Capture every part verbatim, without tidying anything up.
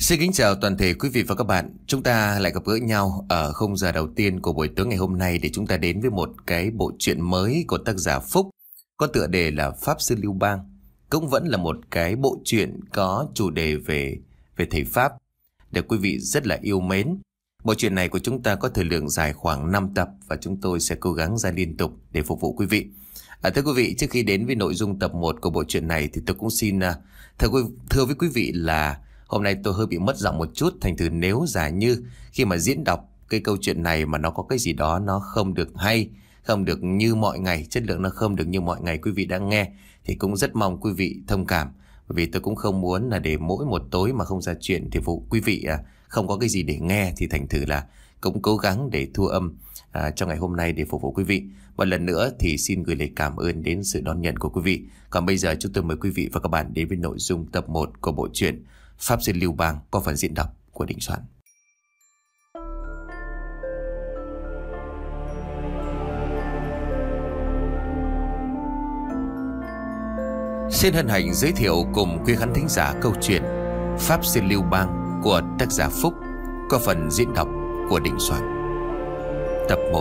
Xin kính chào toàn thể quý vị và các bạn. Chúng ta lại gặp gỡ nhau ở khung giờ đầu tiên của buổi tối ngày hôm nay để chúng ta đến với một cái bộ truyện mới của tác giả Phúc, có tựa đề là Pháp Sư Lưu Bang. Cũng vẫn là một cái bộ truyện có chủ đề về về thầy Pháp, được quý vị rất là yêu mến. Bộ truyện này của chúng ta có thời lượng dài khoảng năm tập và chúng tôi sẽ cố gắng ra liên tục để phục vụ quý vị. À, thưa quý vị, trước khi đến với nội dung tập một của bộ truyện này thì tôi cũng xin uh, thưa, quý, thưa với quý vị là hôm nay tôi hơi bị mất giọng một chút. Thành thử nếu giả như khi mà diễn đọc cái câu chuyện này mà nó có cái gì đó nó không được hay, không được như mọi ngày, chất lượng nó không được như mọi ngày quý vị đã nghe, thì cũng rất mong quý vị thông cảm. Bởi vì tôi cũng không muốn là để mỗi một tối mà không ra chuyện thì phụ quý vị à, không có cái gì để nghe. Thì thành thử là cũng cố gắng để thu âm à, cho ngày hôm nay để phục vụ quý vị. Một lần nữa thì xin gửi lời cảm ơn đến sự đón nhận của quý vị. Còn bây giờ chúng tôi mời quý vị và các bạn đến với nội dung tập một của bộ truyện Pháp Sư Lưu Bang qua phần diễn đọc của Đình Soạn. Xin hân hạnh giới thiệu cùng quý khán thính giả câu chuyện Pháp Sư Lưu Bang của tác giả Phúc qua phần diễn đọc của Đình Soạn. Tập một.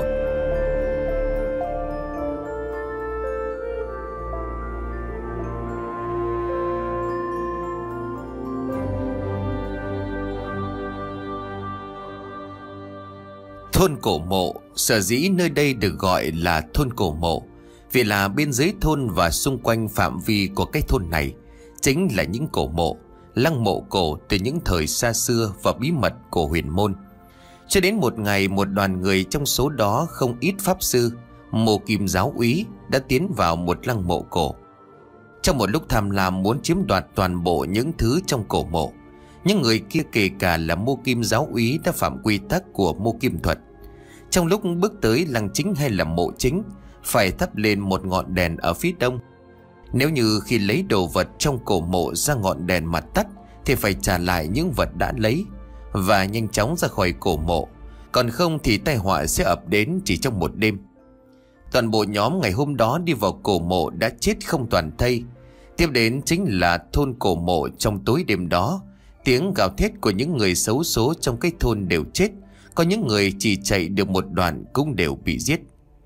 Thôn Cổ Mộ, sở dĩ nơi đây được gọi là thôn Cổ Mộ vì là bên dưới thôn và xung quanh phạm vi của cái thôn này chính là những cổ mộ, lăng mộ cổ từ những thời xa xưa và bí mật của huyền môn. Cho đến một ngày, một đoàn người trong số đó không ít pháp sư, mộ kim giáo úy đã tiến vào một lăng mộ cổ. Trong một lúc tham lam muốn chiếm đoạt toàn bộ những thứ trong cổ mộ, những người kia kể cả là mộ kim giáo úy đã phạm quy tắc của mộ kim thuật. Trong lúc bước tới lăng chính hay là mộ chính, phải thắp lên một ngọn đèn ở phía đông. Nếu như khi lấy đồ vật trong cổ mộ ra ngọn đèn mà tắt thì phải trả lại những vật đã lấy và nhanh chóng ra khỏi cổ mộ, còn không thì tai họa sẽ ập đến chỉ trong một đêm. Toàn bộ nhóm ngày hôm đó đi vào cổ mộ đã chết không toàn thây. Tiếp đến chính là thôn cổ mộ. Trong tối đêm đó, tiếng gào thét của những người xấu số trong cái thôn đều chết, có những người chỉ chạy được một đoạn cũng đều bị giết.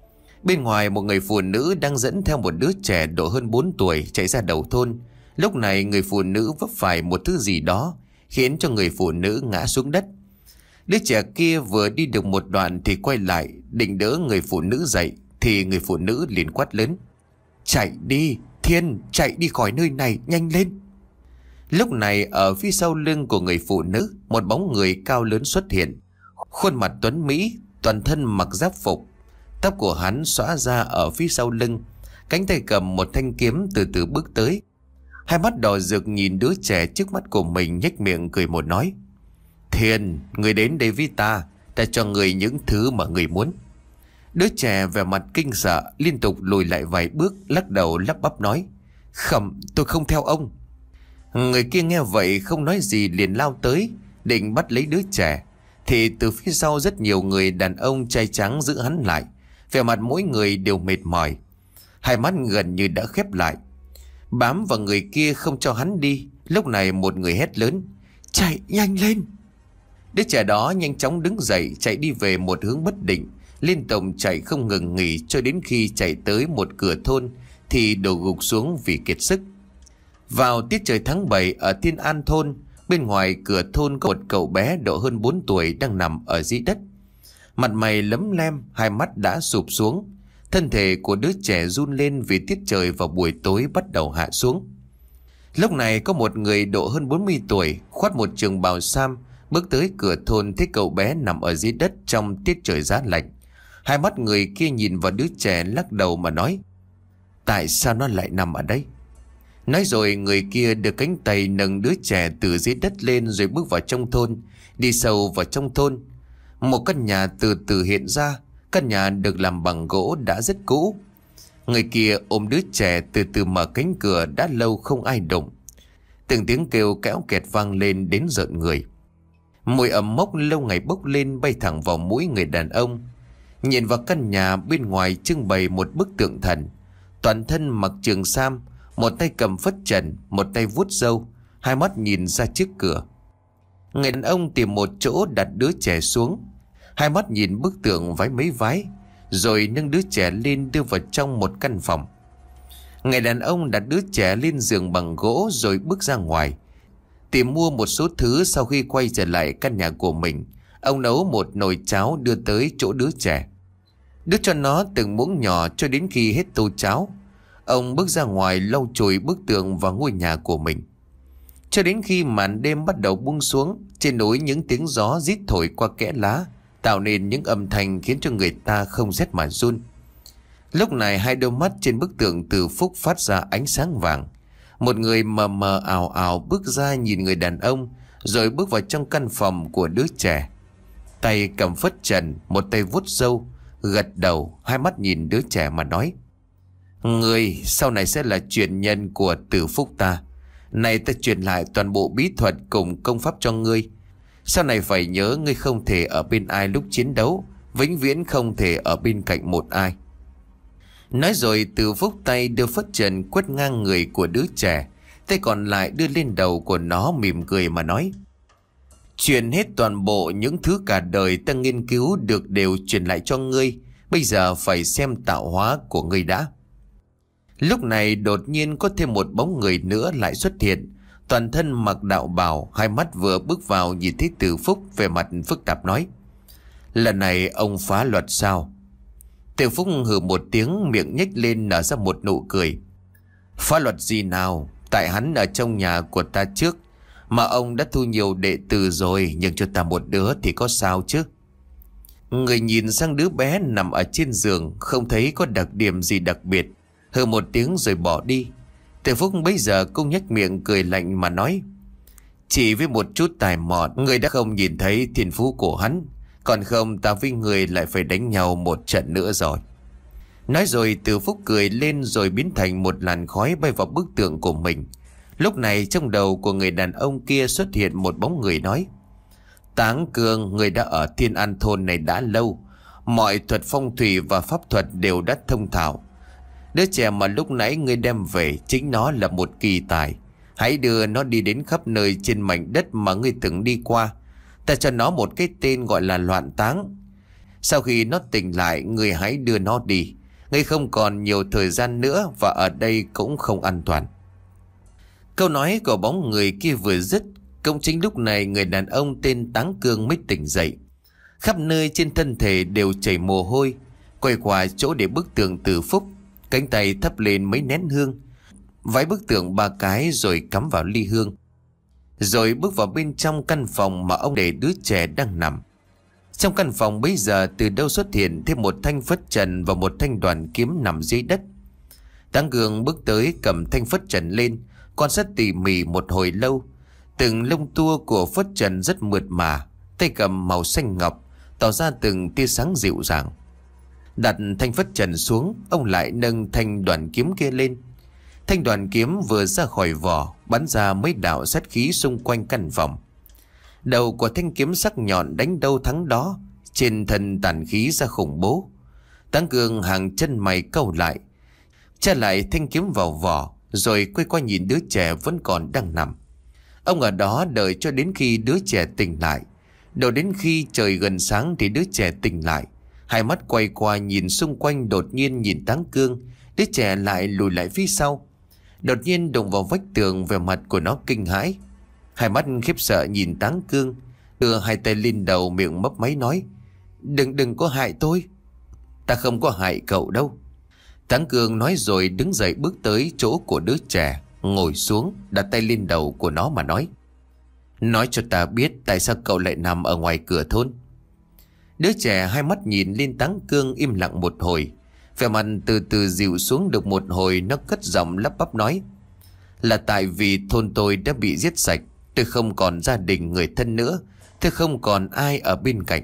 Bên ngoài, một người phụ nữ đang dẫn theo một đứa trẻ độ hơn bốn tuổi chạy ra đầu thôn. Lúc này người phụ nữ vấp phải một thứ gì đó khiến cho người phụ nữ ngã xuống đất. Đứa trẻ kia vừa đi được một đoạn thì quay lại định đỡ người phụ nữ dậy, thì người phụ nữ liền quát lớn: "Chạy đi, Thiên, chạy đi khỏi nơi này, nhanh lên!" Lúc này ở phía sau lưng của người phụ nữ, một bóng người cao lớn xuất hiện. Khuôn mặt tuấn mỹ, toàn thân mặc giáp phục, tóc của hắn xõa ra ở phía sau lưng, cánh tay cầm một thanh kiếm từ từ bước tới. Hai mắt đỏ rực nhìn đứa trẻ trước mắt của mình, nhếch miệng cười một nói: "Thiên, người đến đây với ta, ta cho người những thứ mà người muốn." Đứa trẻ vẻ mặt kinh sợ, liên tục lùi lại vài bước, lắc đầu lắp bắp nói: "Không, tôi không theo ông." Người kia nghe vậy không nói gì, liền lao tới định bắt lấy đứa trẻ, thì từ phía sau rất nhiều người đàn ông trai trắng giữ hắn lại. Vẻ mặt mỗi người đều mệt mỏi, hai mắt gần như đã khép lại, bám vào người kia không cho hắn đi. Lúc này một người hét lớn: "Chạy nhanh lên!" Đứa trẻ đó nhanh chóng đứng dậy chạy đi về một hướng bất định, liên tục chạy không ngừng nghỉ cho đến khi chạy tới một cửa thôn thì đổ gục xuống vì kiệt sức. Vào tiết trời tháng bảy ở Thiên An thôn, bên ngoài cửa thôn có một cậu bé độ hơn bốn tuổi đang nằm ở dưới đất. Mặt mày lấm lem, hai mắt đã sụp xuống. Thân thể của đứa trẻ run lên vì tiết trời vào buổi tối bắt đầu hạ xuống. Lúc này có một người độ hơn bốn mươi tuổi, khoác một trường bào sam, bước tới cửa thôn, thấy cậu bé nằm ở dưới đất trong tiết trời giá lạnh. Hai mắt người kia nhìn vào đứa trẻ lắc đầu mà nói: "Tại sao nó lại nằm ở đây?" Nói rồi người kia đưa cánh tay nâng đứa trẻ từ dưới đất lên rồi bước vào trong thôn. Đi sâu vào trong thôn, một căn nhà từ từ hiện ra. Căn nhà được làm bằng gỗ đã rất cũ. Người kia ôm đứa trẻ từ từ mở cánh cửa đã lâu không ai động. Từng tiếng kêu kéo kẹt vang lên đến rợn người. Mùi ẩm mốc lâu ngày bốc lên bay thẳng vào mũi người đàn ông. Nhìn vào căn nhà bên ngoài trưng bày một bức tượng thần, toàn thân mặc trường sam, một tay cầm phất trần, một tay vuốt râu, hai mắt nhìn ra trước cửa. Người đàn ông tìm một chỗ đặt đứa trẻ xuống, hai mắt nhìn bức tượng vái mấy vái, rồi nâng đứa trẻ lên đưa vào trong một căn phòng. Người đàn ông đặt đứa trẻ lên giường bằng gỗ rồi bước ra ngoài, tìm mua một số thứ. Sau khi quay trở lại căn nhà của mình, ông nấu một nồi cháo đưa tới chỗ đứa trẻ, đút cho nó từng muỗng nhỏ cho đến khi hết tô cháo. Ông bước ra ngoài lau chùi bức tường và ngôi nhà của mình. Cho đến khi màn đêm bắt đầu buông xuống, trên núi những tiếng gió rít thổi qua kẽ lá, tạo nên những âm thanh khiến cho người ta không rét mà run. Lúc này hai đôi mắt trên bức tượng Từ Phúc phát ra ánh sáng vàng. Một người mờ mờ ảo ảo bước ra nhìn người đàn ông, rồi bước vào trong căn phòng của đứa trẻ. Tay cầm phất trần, một tay vuốt râu, gật đầu, hai mắt nhìn đứa trẻ mà nói: "Ngươi sau này sẽ là truyền nhân của Từ Phúc ta. Này ta truyền lại toàn bộ bí thuật cùng công pháp cho ngươi. Sau này phải nhớ ngươi không thể ở bên ai lúc chiến đấu, vĩnh viễn không thể ở bên cạnh một ai." Nói rồi Từ Phúc tay đưa phất trần quét ngang người của đứa trẻ, tay còn lại đưa lên đầu của nó, mỉm cười mà nói: "Truyền hết toàn bộ những thứ cả đời ta nghiên cứu được đều truyền lại cho ngươi. Bây giờ phải xem tạo hóa của ngươi đã." Lúc này đột nhiên có thêm một bóng người nữa lại xuất hiện, toàn thân mặc đạo bào, hai mắt vừa bước vào nhìn thấy Từ Phúc, về mặt phức tạp nói: "Lần này ông phá luật sao?" Từ Phúc hừ một tiếng, miệng nhếch lên nở ra một nụ cười: "Phá luật gì nào? Tại hắn ở trong nhà của ta trước, mà ông đã thu nhiều đệ tử rồi, nhưng cho ta một đứa thì có sao chứ?" Người nhìn sang đứa bé nằm ở trên giường, không thấy có đặc điểm gì đặc biệt, hừ một tiếng rồi bỏ đi. Từ Phúc bây giờ cũng nhếch miệng cười lạnh mà nói: "Chỉ với một chút tài mọn, người đã không nhìn thấy thiên phú của hắn. Còn không ta với người lại phải đánh nhau một trận nữa rồi." Nói rồi Từ Phúc cười lên rồi biến thành một làn khói bay vào bức tượng của mình. Lúc này trong đầu của người đàn ông kia xuất hiện một bóng người nói: "Táng Cương, người đã ở Thiên An thôn này đã lâu, mọi thuật phong thủy và pháp thuật đều đã thông thạo. Đứa trẻ mà lúc nãy ngươi đem về chính nó là một kỳ tài. Hãy đưa nó đi đến khắp nơi trên mảnh đất mà ngươi từng đi qua. Ta cho nó một cái tên gọi là Loạn Táng. Sau khi nó tỉnh lại, ngươi hãy đưa nó đi. Ngươi không còn nhiều thời gian nữa, và ở đây cũng không an toàn." Câu nói của bóng người kia vừa dứt, cũng chính lúc này người đàn ông tên Táng Cương mới tỉnh dậy. Khắp nơi trên thân thể đều chảy mồ hôi, quay qua chỗ để bức tượng Từ Phúc, cánh tay thắp lên mấy nén hương, vái bức tượng ba cái rồi cắm vào ly hương, rồi bước vào bên trong căn phòng mà ông để đứa trẻ đang nằm. Trong căn phòng bây giờ từ đâu xuất hiện thêm một thanh phất trần và một thanh đoàn kiếm nằm dưới đất. Táng Cương bước tới cầm thanh phất trần lên, quan sát tỉ mỉ một hồi lâu. Từng lông tua của phất trần rất mượt mà, tay cầm màu xanh ngọc, tỏ ra từng tia sáng dịu dàng. Đặt thanh phất trần xuống, ông lại nâng thanh đoàn kiếm kia lên. Thanh đoàn kiếm vừa ra khỏi vỏ, bắn ra mấy đạo sát khí xung quanh căn phòng. Đầu của thanh kiếm sắc nhọn đánh đâu thắng đó, trên thân tàn khí ra khủng bố. Táng Cương hàng chân mày cau lại, tra lại thanh kiếm vào vỏ, rồi quay qua nhìn đứa trẻ vẫn còn đang nằm. Ông ở đó đợi cho đến khi đứa trẻ tỉnh lại. Đầu đến khi trời gần sáng thì đứa trẻ tỉnh lại, hai mắt quay qua nhìn xung quanh, đột nhiên nhìn Táng Cương, đứa trẻ lại lùi lại phía sau, đột nhiên đụng vào vách tường. Về mặt của nó kinh hãi, hai mắt khiếp sợ nhìn Táng Cương, đưa hai tay lên đầu, miệng mấp máy nói: Đừng đừng có hại tôi. Ta không có hại cậu đâu." Táng Cương nói rồi đứng dậy bước tới chỗ của đứa trẻ, ngồi xuống, đặt tay lên đầu của nó mà nói: "Nói cho ta biết tại sao cậu lại nằm ở ngoài cửa thôn." Đứa trẻ hai mắt nhìn lên Táng Cương, im lặng một hồi, vẻ mặt từ từ dịu xuống được một hồi, nó cất giọng lắp bắp nói: "Là tại vì thôn tôi đã bị giết sạch, tôi không còn gia đình người thân nữa, tôi không còn ai ở bên cạnh."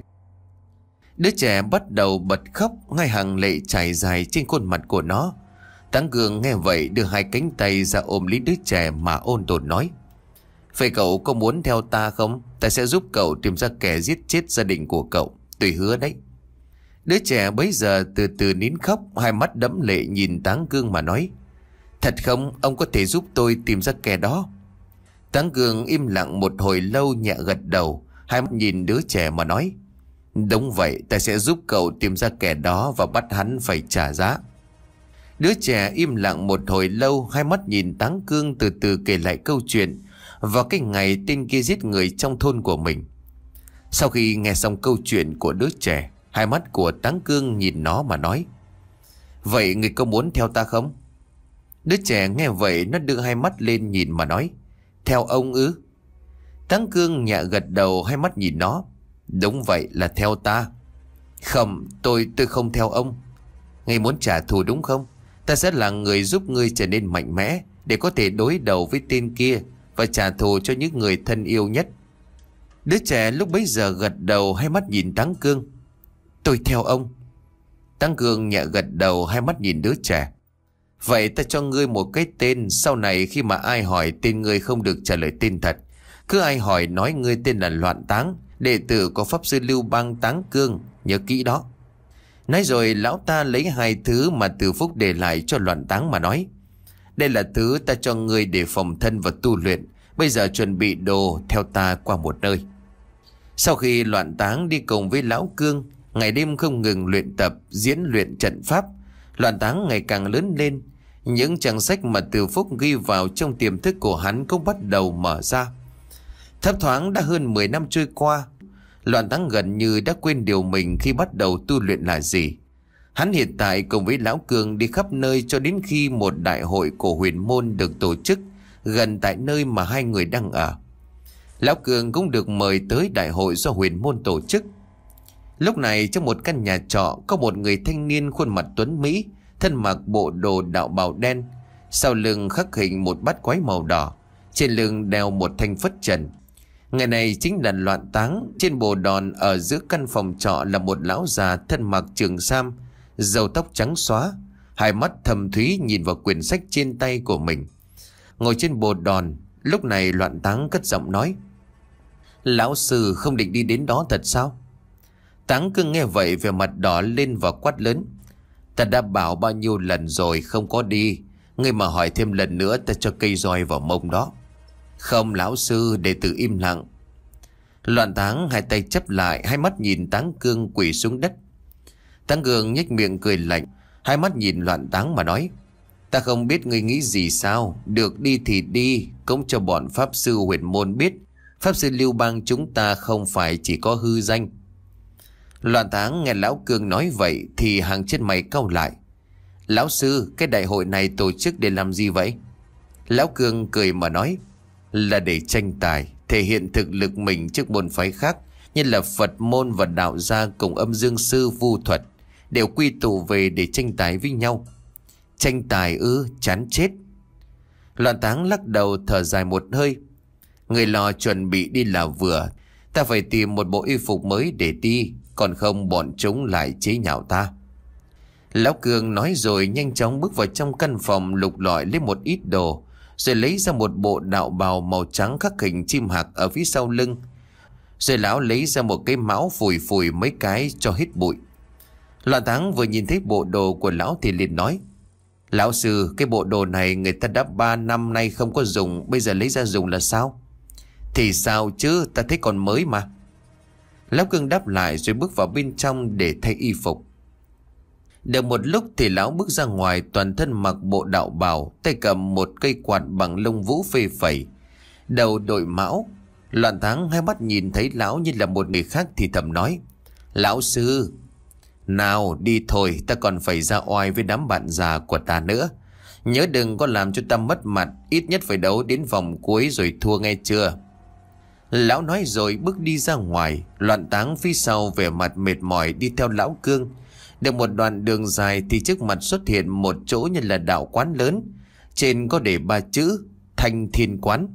Đứa trẻ bắt đầu bật khóc, hai hàng lệ chảy dài trên khuôn mặt của nó. Táng Cương nghe vậy đưa hai cánh tay ra ôm lấy đứa trẻ mà ôn tồn nói: "Vậy cậu có muốn theo ta không? Ta sẽ giúp cậu tìm ra kẻ giết chết gia đình của cậu, tôi hứa đấy." Đứa trẻ bấy giờ từ từ nín khóc, hai mắt đẫm lệ nhìn Táng Cương mà nói: "Thật không? Ông có thể giúp tôi tìm ra kẻ đó?" Táng Cương im lặng một hồi lâu, nhẹ gật đầu, hai mắt nhìn đứa trẻ mà nói: Đúng vậy, ta sẽ giúp cậu tìm ra kẻ đó và bắt hắn phải trả giá. Đứa trẻ im lặng một hồi lâu, hai mắt nhìn Táng Cương, từ từ kể lại câu chuyện vào cái ngày tên kia giết người trong thôn của mình. Sau khi nghe xong câu chuyện của đứa trẻ, hai mắt của Táng Cương nhìn nó mà nói: Vậy người có muốn theo ta không? Đứa trẻ nghe vậy, nó đưa hai mắt lên nhìn mà nói: Theo ông ư? Táng Cương nhẹ gật đầu, hai mắt nhìn nó: Đúng vậy, là theo ta. Không, tôi tôi không theo ông. Ngươi muốn trả thù đúng không? Ta sẽ là người giúp ngươi trở nên mạnh mẽ, để có thể đối đầu với tên kia và trả thù cho những người thân yêu nhất. Đứa trẻ lúc bấy giờ gật đầu, hai mắt nhìn Táng Cương: Tôi theo ông. Táng Cương nhẹ gật đầu, hai mắt nhìn đứa trẻ: Vậy ta cho ngươi một cái tên, sau này khi mà ai hỏi tên ngươi không được trả lời tên thật. Cứ ai hỏi nói ngươi tên là Loạn Táng, đệ tử của pháp sư Lưu Bang Táng Cương, nhớ kỹ đó. Nói rồi lão ta lấy hai thứ mà Từ Phúc để lại cho Loạn Táng mà nói: Đây là thứ ta cho ngươi để phòng thân và tu luyện. Bây giờ chuẩn bị đồ, theo ta qua một nơi. Sau khi Loạn Táng đi cùng với lão Cương, ngày đêm không ngừng luyện tập, diễn luyện trận pháp, Loạn Táng ngày càng lớn lên. Những trang sách mà Từ Phúc ghi vào trong tiềm thức của hắn cũng bắt đầu mở ra. Thấp thoáng đã hơn mười năm trôi qua, Loạn Táng gần như đã quên điều mình khi bắt đầu tu luyện là gì. Hắn hiện tại cùng với lão Cương đi khắp nơi cho đến khi một đại hội của huyền môn được tổ chức gần tại nơi mà hai người đang ở. Lão Cương cũng được mời tới đại hội do huyền môn tổ chức. Lúc này trong một căn nhà trọ có một người thanh niên khuôn mặt tuấn mỹ, thân mặc bộ đồ đạo bào đen, sau lưng khắc hình một bát quái màu đỏ, trên lưng đeo một thanh phất trần. Ngày này chính là Loạn Táng. Trên bồ đòn ở giữa căn phòng trọ là một lão già thân mặc trường sam, râu tóc trắng xóa, hai mắt thâm thúy nhìn vào quyển sách trên tay của mình. Ngồi trên bồ đòn, lúc này Loạn Táng cất giọng nói: Lão sư không định đi đến đó thật sao? Táng Cương nghe vậy vẻ mặt đỏ lên và quát lớn: Ta đã bảo bao nhiêu lần rồi không có đi. Ngươi mà hỏi thêm lần nữa ta cho cây roi vào mông đó. Không lão sư, đệ tử im lặng. Loạn Táng hai tay chắp lại, hai mắt nhìn Táng Cương quỳ xuống đất. Táng Cương nhếch miệng cười lạnh, hai mắt nhìn Loạn Táng mà nói: Ta không biết ngươi nghĩ gì sao? Được đi thì đi, cũng cho bọn pháp sư huyền môn biết pháp sư Lưu Bang chúng ta không phải chỉ có hư danh. Loạn Táng nghe lão Cương nói vậy thì hàng chân mày cau lại: Lão sư, cái đại hội này tổ chức để làm gì vậy? Lão Cương cười mà nói: Là để tranh tài, thể hiện thực lực mình trước môn phái khác, như là Phật môn và đạo gia cùng âm dương sư vu thuật đều quy tụ về để tranh tài với nhau. Tranh tài ư? Chán chết. Loạn Táng lắc đầu thở dài một hơi: Người lo chuẩn bị đi là vừa. Ta phải tìm một bộ y phục mới để đi, còn không bọn chúng lại chế nhạo ta. Lão Cương nói rồi nhanh chóng bước vào trong căn phòng, lục lọi lấy một ít đồ, rồi lấy ra một bộ đạo bào màu trắng khắc hình chim hạc ở phía sau lưng. Rồi lão lấy ra một cái mão phủi phủi mấy cái cho hết bụi. Loạn Táng vừa nhìn thấy bộ đồ của lão thì liền nói: Lão sư, cái bộ đồ này người ta đã ba năm nay không có dùng, bây giờ lấy ra dùng là sao? Thì sao chứ, ta thấy còn mới mà. Lão Cương đáp lại rồi bước vào bên trong để thay y phục. Được một lúc thì lão bước ra ngoài, toàn thân mặc bộ đạo bào, tay cầm một cây quạt bằng lông vũ phê phẩy, đầu đội mão. Loạn Táng hai mắt nhìn thấy lão như là một người khác thì thầm nói: Lão sư, nào đi thôi, ta còn phải ra oai với đám bạn già của ta nữa. Nhớ đừng có làm cho ta mất mặt, ít nhất phải đấu đến vòng cuối rồi thua nghe chưa? Lão nói rồi bước đi ra ngoài. Loạn Táng phía sau vẻ mặt mệt mỏi đi theo lão Cương. Được một đoạn đường dài thì trước mặt xuất hiện một chỗ như là đạo quán lớn, trên có để ba chữ Thanh Thiên Quán.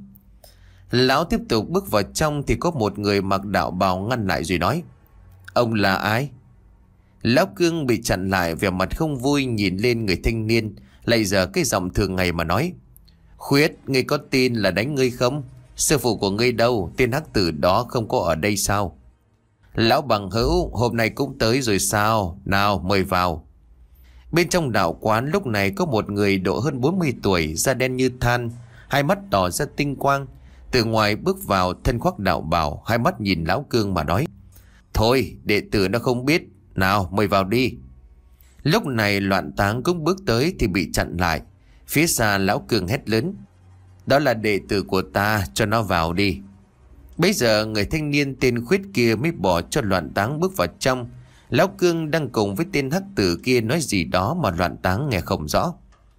Lão tiếp tục bước vào trong thì có một người mặc đạo bào ngăn lại rồi nói: Ông là ai? Lão Cương bị chặn lại, vẻ mặt không vui nhìn lên người thanh niên, lại giờ cái giọng thường ngày mà nói: Khuyết, ngươi có tin là đánh ngươi không? Sư phụ của ngươi đâu? Tên hắc tử đó không có ở đây sao? Lão bằng hữu, hôm nay cũng tới rồi sao? Nào mời vào. Bên trong đạo quán lúc này có một người độ hơn bốn mươi tuổi, da đen như than, hai mắt tỏ ra tinh quang, Từ ngoài bước vào, thân khoác đạo bào, hai mắt nhìn lão Cương mà nói: Thôi, đệ tử nó không biết. Nào, mời vào đi. Lúc này Loạn Táng cũng bước tới thì bị chặn lại. Phía xa lão Cương hét lớn: Đó là đệ tử của ta, cho nó vào đi. Bây giờ người thanh niên tên Khuyết kia mới bỏ cho Loạn Táng bước vào trong. Lão Cương đang cùng với tên hắc tử kia nói gì đó mà Loạn Táng nghe không rõ.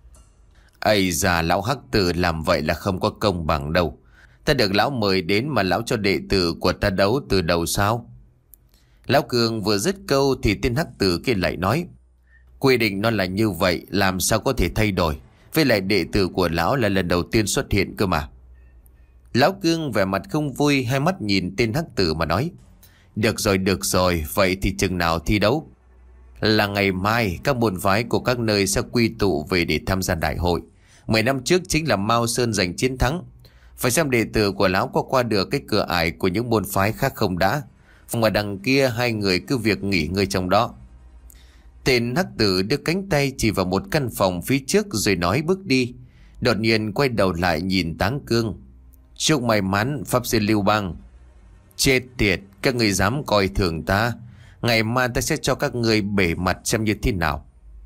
Ây da, lão hắc tử làm vậy là không có công bằng đâu. Ta được lão mời đến mà lão cho đệ tử của ta đấu từ đầu sao? Lão Cương vừa dứt câu thì tên hắc tử kia lại nói: Quy định nó là như vậy, làm sao có thể thay đổi. Với lại đệ tử của lão là lần đầu tiên xuất hiện cơ mà. Lão Cương vẻ mặt không vui, hai mắt nhìn tên hắc tử mà nói: Được rồi, được rồi, vậy thì chừng nào thi đấu? Là ngày mai, các môn phái của các nơi sẽ quy tụ về để tham gia đại hội. Mười năm trước chính là Mao Sơn giành chiến thắng. Phải xem đệ tử của lão có qua được cái cửa ải của những môn phái khác không đã. Phòng ở đằng kia hai người cứ việc nghỉ ngơi trong đó. Tên hắc tử đưa cánh tay chỉ vào một căn phòng phía trước rồi nói bước đi. Đột nhiên quay đầu lại nhìn Táng Cương: Chúc may mắn pháp sư Lưu Bang. Chết tiệt, các người dám coi thường ta, ngày mai ta sẽ cho các người bể mặt xem như thế nào.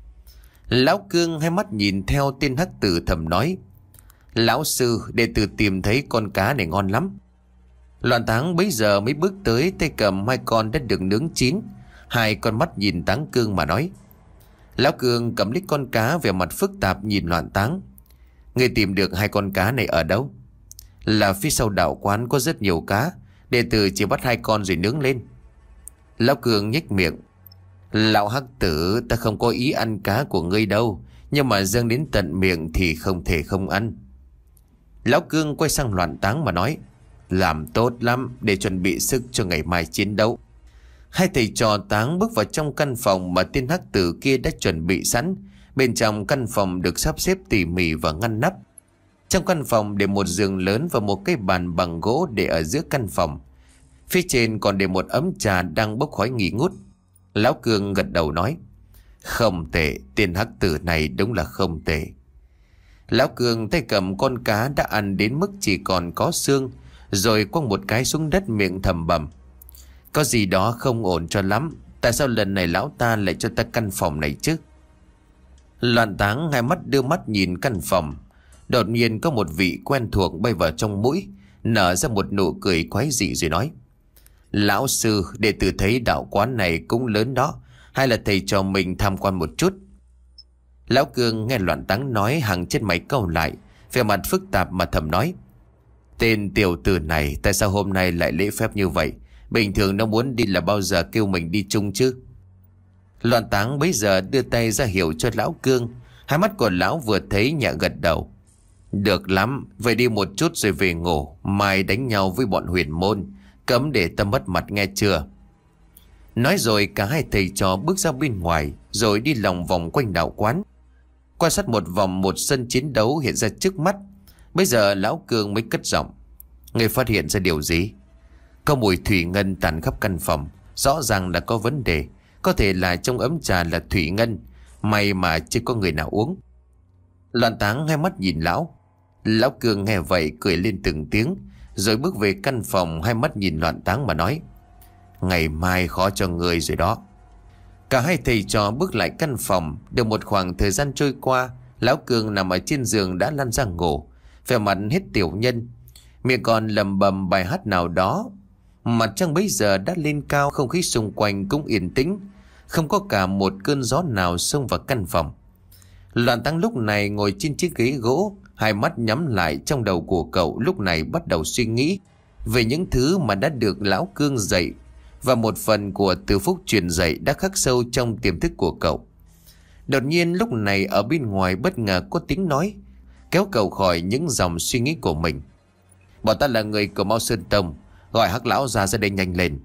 Lão Cương hai mắt nhìn theo tên hắc tử thầm nói: Lão sư, đệ tử tìm thấy con cá này ngon lắm. Loạn Táng bấy giờ mới bước tới, tay cầm hai con đã được nướng chín. Hai con mắt nhìn Táng Cương mà nói. Lão Cương cầm lấy con cá, vẻ mặt phức tạp nhìn Loạn Táng: Người tìm được hai con cá này ở đâu? Là phía sau đạo quán có rất nhiều cá, đệ tử chỉ bắt hai con rồi nướng lên. Lão Cương nhếch miệng: Lão hắc tử, ta không có ý ăn cá của ngươi đâu, nhưng mà dâng đến tận miệng thì không thể không ăn. Lão Cương quay sang Loạn Táng mà nói: Làm tốt lắm, để chuẩn bị sức cho ngày mai chiến đấu. Hai thầy trò Táng bước vào trong căn phòng mà tên hắc tử kia đã chuẩn bị sẵn. Bên trong căn phòng được sắp xếp tỉ mỉ và ngăn nắp. Trong căn phòng để một giường lớn và một cái bàn bằng gỗ để ở giữa căn phòng. Phía trên còn để một ấm trà đang bốc khói nghi ngút. Lão Cương gật đầu nói: Không tệ, tên hắc tử này đúng là không tệ. Lão Cương tay cầm con cá đã ăn đến mức chỉ còn có xương, rồi quăng một cái xuống đất, miệng thầm bầm: Có gì đó không ổn cho lắm. Tại sao lần này lão ta lại cho ta căn phòng này chứ? Loạn Táng hai mắt đưa mắt nhìn căn phòng. Đột nhiên có một vị quen thuộc bay vào trong mũi, nở ra một nụ cười quái dị rồi nói: Lão sư, đệ tử thấy đạo quán này cũng lớn đó, hay là thầy cho mình tham quan một chút? Lão Cương nghe Loạn Táng nói, hàng chân mày cau lại, vẻ mặt phức tạp mà thầm nói: Tên tiểu tử này tại sao hôm nay lại lễ phép như vậy? Bình thường nó muốn đi là bao giờ kêu mình đi chung chứ? Loạn Táng bấy giờ đưa tay ra hiệu cho Lão Cương. Hai mắt của lão vừa thấy nhẹ gật đầu: Được lắm, vậy đi một chút rồi về ngủ. Mai đánh nhau với bọn huyền môn, cấm để ta mất mặt nghe chưa? Nói rồi cả hai thầy trò bước ra bên ngoài, rồi đi lòng vòng quanh đạo quán. Quan sát một vòng, một sân chiến đấu hiện ra trước mắt. Bây giờ Lão Cương mới cất giọng: Người phát hiện ra điều gì? Có mùi thủy ngân tàn khắp căn phòng, rõ ràng là có vấn đề. Có thể là trong ấm trà là thủy ngân, may mà chưa có người nào uống. Loạn Táng hai mắt nhìn lão. Lão Cương nghe vậy cười lên từng tiếng, rồi bước về căn phòng, hai mắt nhìn Loạn Táng mà nói: Ngày mai khó cho người rồi đó. Cả hai thầy trò bước lại căn phòng. Được một khoảng thời gian trôi qua, Lão Cương nằm ở trên giường đã lăn ra ngủ, vẻ mặt hết tiểu nhân, miệng còn lầm bầm bài hát nào đó. Mặt trăng bấy giờ đã lên cao, không khí xung quanh cũng yên tĩnh, không có cả một cơn gió nào xông vào căn phòng. Loạn Táng lúc này ngồi trên chiếc ghế gỗ, hai mắt nhắm lại. Trong đầu của cậu lúc này bắt đầu suy nghĩ về những thứ mà đã được Lão Cương dạy, và một phần của Từ Phúc truyền dạy đã khắc sâu trong tiềm thức của cậu. Đột nhiên lúc này ở bên ngoài bất ngờ có tiếng nói, kéo cậu khỏi những dòng suy nghĩ của mình: Bọn ta là người của Mao Sơn Tông, gọi Hắc lão ra ra đây nhanh lên.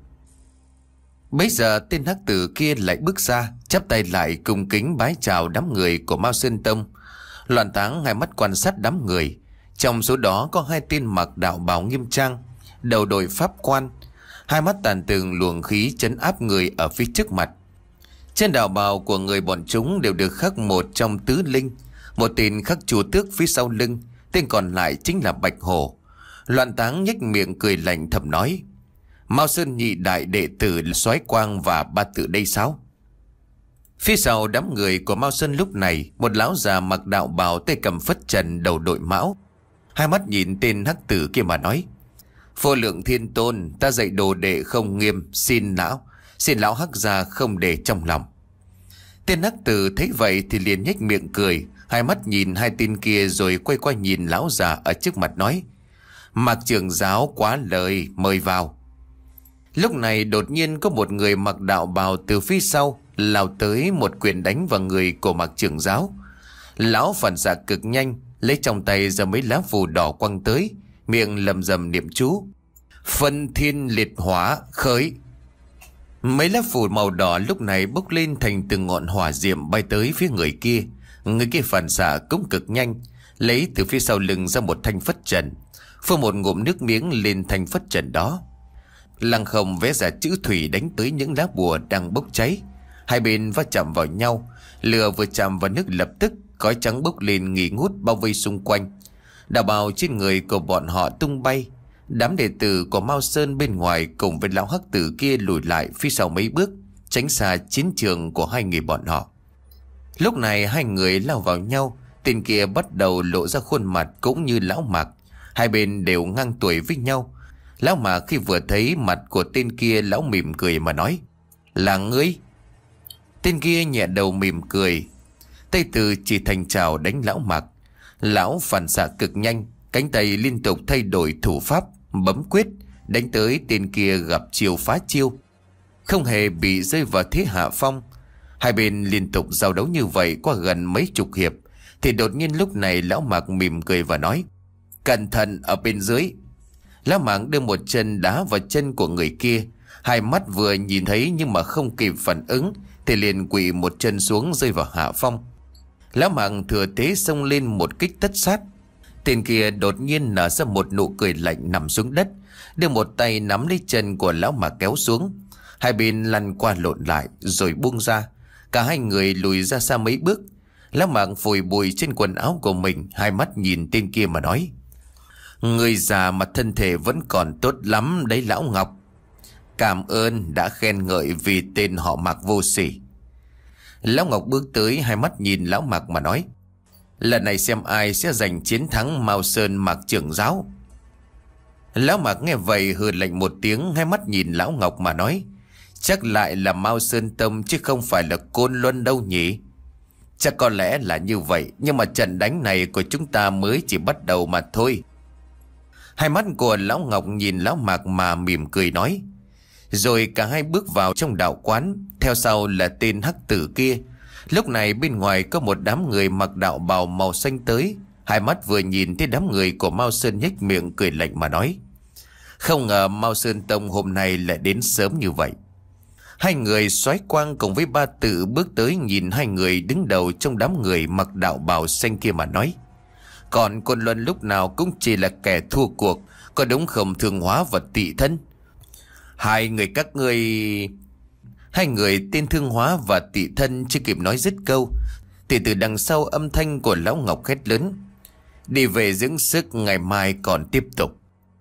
Bấy giờ tên hắc tử kia lại bước ra, chắp tay lại cung kính bái chào đám người của Mao Sơn Tông. Loạn Táng hai mắt quan sát đám người. Trong số đó có hai tên mặc đạo bào nghiêm trang, đầu đội pháp quan, hai mắt tàn từng luồng khí trấn áp người ở phía trước mặt. Trên đạo bào của người bọn chúng đều được khắc một trong tứ linh. Một tên khắc chủ tước phía sau lưng, tên còn lại chính là Bạch Hổ. Loạn Táng nhếch miệng cười lạnh thầm nói: Mao Sơn nhị đại đệ tử Soái Quang và ba tự đây sao? Phía sau đám người của Mao Sơn lúc này, một lão già mặc đạo bào, tay cầm phất trần, đầu đội mão, hai mắt nhìn tên hắc tử kia mà nói: Vô Lượng Thiên Tôn, ta dạy đồ đệ không nghiêm, xin lão Xin lão hắc gia không để trong lòng. Tên hắc tử thấy vậy thì liền nhếch miệng cười, hai mắt nhìn hai tên kia rồi quay qua nhìn lão già ở trước mặt nói: Mạc trưởng giáo quá lời, mời vào. Lúc này đột nhiên có một người mặc đạo bào từ phía sau lao tới, một quyền đánh vào người của Mạc trưởng giáo. Lão phản xạ cực nhanh, lấy trong tay ra mấy lá phù đỏ quăng tới, miệng lầm rầm niệm chú: Phân thiên liệt hỏa khởi. Mấy lá phù màu đỏ lúc này bốc lên thành từng ngọn hỏa diệm bay tới phía người kia. Người kia phản xạ cũng cực nhanh, lấy từ phía sau lưng ra một thanh phất trần, phun một ngụm nước miếng lên thanh phất trần đó. Lăng không vẽ ra chữ thủy đánh tới những lá bùa đang bốc cháy. Hai bên va chạm vào nhau, lửa vừa chạm vào nước lập tức khói trắng bốc lên nghi ngút bao vây xung quanh. Đạo bào trên người của bọn họ tung bay. Đám đệ tử của Mao Sơn bên ngoài cùng với lão hắc tử kia lùi lại phía sau mấy bước, tránh xa chiến trường của hai người bọn họ. Lúc này hai người lao vào nhau, tên kia bắt đầu lộ ra khuôn mặt cũng như lão Mạc. Hai bên đều ngang tuổi với nhau. Lão Mạc khi vừa thấy mặt của tên kia, lão mỉm cười mà nói: Là ngươi? Tên kia nhẹ đầu mỉm cười, tay từ chỉ thành chào đánh lão Mạc. Lão phản xạ cực nhanh, cánh tay liên tục thay đổi thủ pháp, bấm quyết đánh tới tên kia gặp chiêu phá chiêu, không hề bị rơi vào thế hạ phong. Hai bên liên tục giao đấu như vậy qua gần mấy chục hiệp thì đột nhiên lúc này lão Mạc mỉm cười và nói: Cẩn thận ở bên dưới. Lão Mạc đưa một chân đá vào chân của người kia. Hai mắt vừa nhìn thấy nhưng mà không kịp phản ứng thì liền quỵ một chân xuống rơi vào hạ phong. Lão Mạc thừa thế xông lên một kích tất sát. Tên kia đột nhiên nở ra một nụ cười lạnh nằm xuống đất, đưa một tay nắm lấy chân của lão Mạc kéo xuống. Hai bên lăn qua lộn lại rồi buông ra. Cả hai người lùi ra xa mấy bước. Lão Mạc phủi bụi trên quần áo của mình, hai mắt nhìn tên kia mà nói: Người già mà thân thể vẫn còn tốt lắm đấy lão Ngọc. Cảm ơn đã khen ngợi vì tên họ Mạc vô sỉ. Lão Ngọc bước tới, hai mắt nhìn lão Mạc mà nói: Lần này xem ai sẽ giành chiến thắng Mao Sơn Mạc trưởng giáo. Lão Mạc nghe vậy hừ lạnh một tiếng, hai mắt nhìn lão Ngọc mà nói: Chắc lại là Mao Sơn Tông chứ không phải là Côn Luân đâu nhỉ? Chắc có lẽ là như vậy, nhưng mà trận đánh này của chúng ta mới chỉ bắt đầu mà thôi. Hai mắt của lão Ngọc nhìn lão Mạc mà mỉm cười nói. Rồi cả hai bước vào trong đạo quán, theo sau là tên hắc tử kia. Lúc này bên ngoài có một đám người mặc đạo bào màu xanh tới. Hai mắt vừa nhìn thấy đám người của Mao Sơn nhếch miệng cười lạnh mà nói: Không ngờ Mao Sơn Tông hôm nay lại đến sớm như vậy. Hai người Soái Quang cùng với ba tự bước tới nhìn hai người đứng đầu trong đám người mặc đạo bào xanh kia mà nói: Còn Côn Luân lúc nào cũng chỉ là kẻ thua cuộc, có đúng không Thương Hóa và Tị Thân? Hai người các ngươi... Hai người tên Thương Hóa và Tị Thân chưa kịp nói dứt câu thì từ đằng sau âm thanh của lão Ngọc hét lớn: Đi về dưỡng sức, ngày mai còn tiếp tục.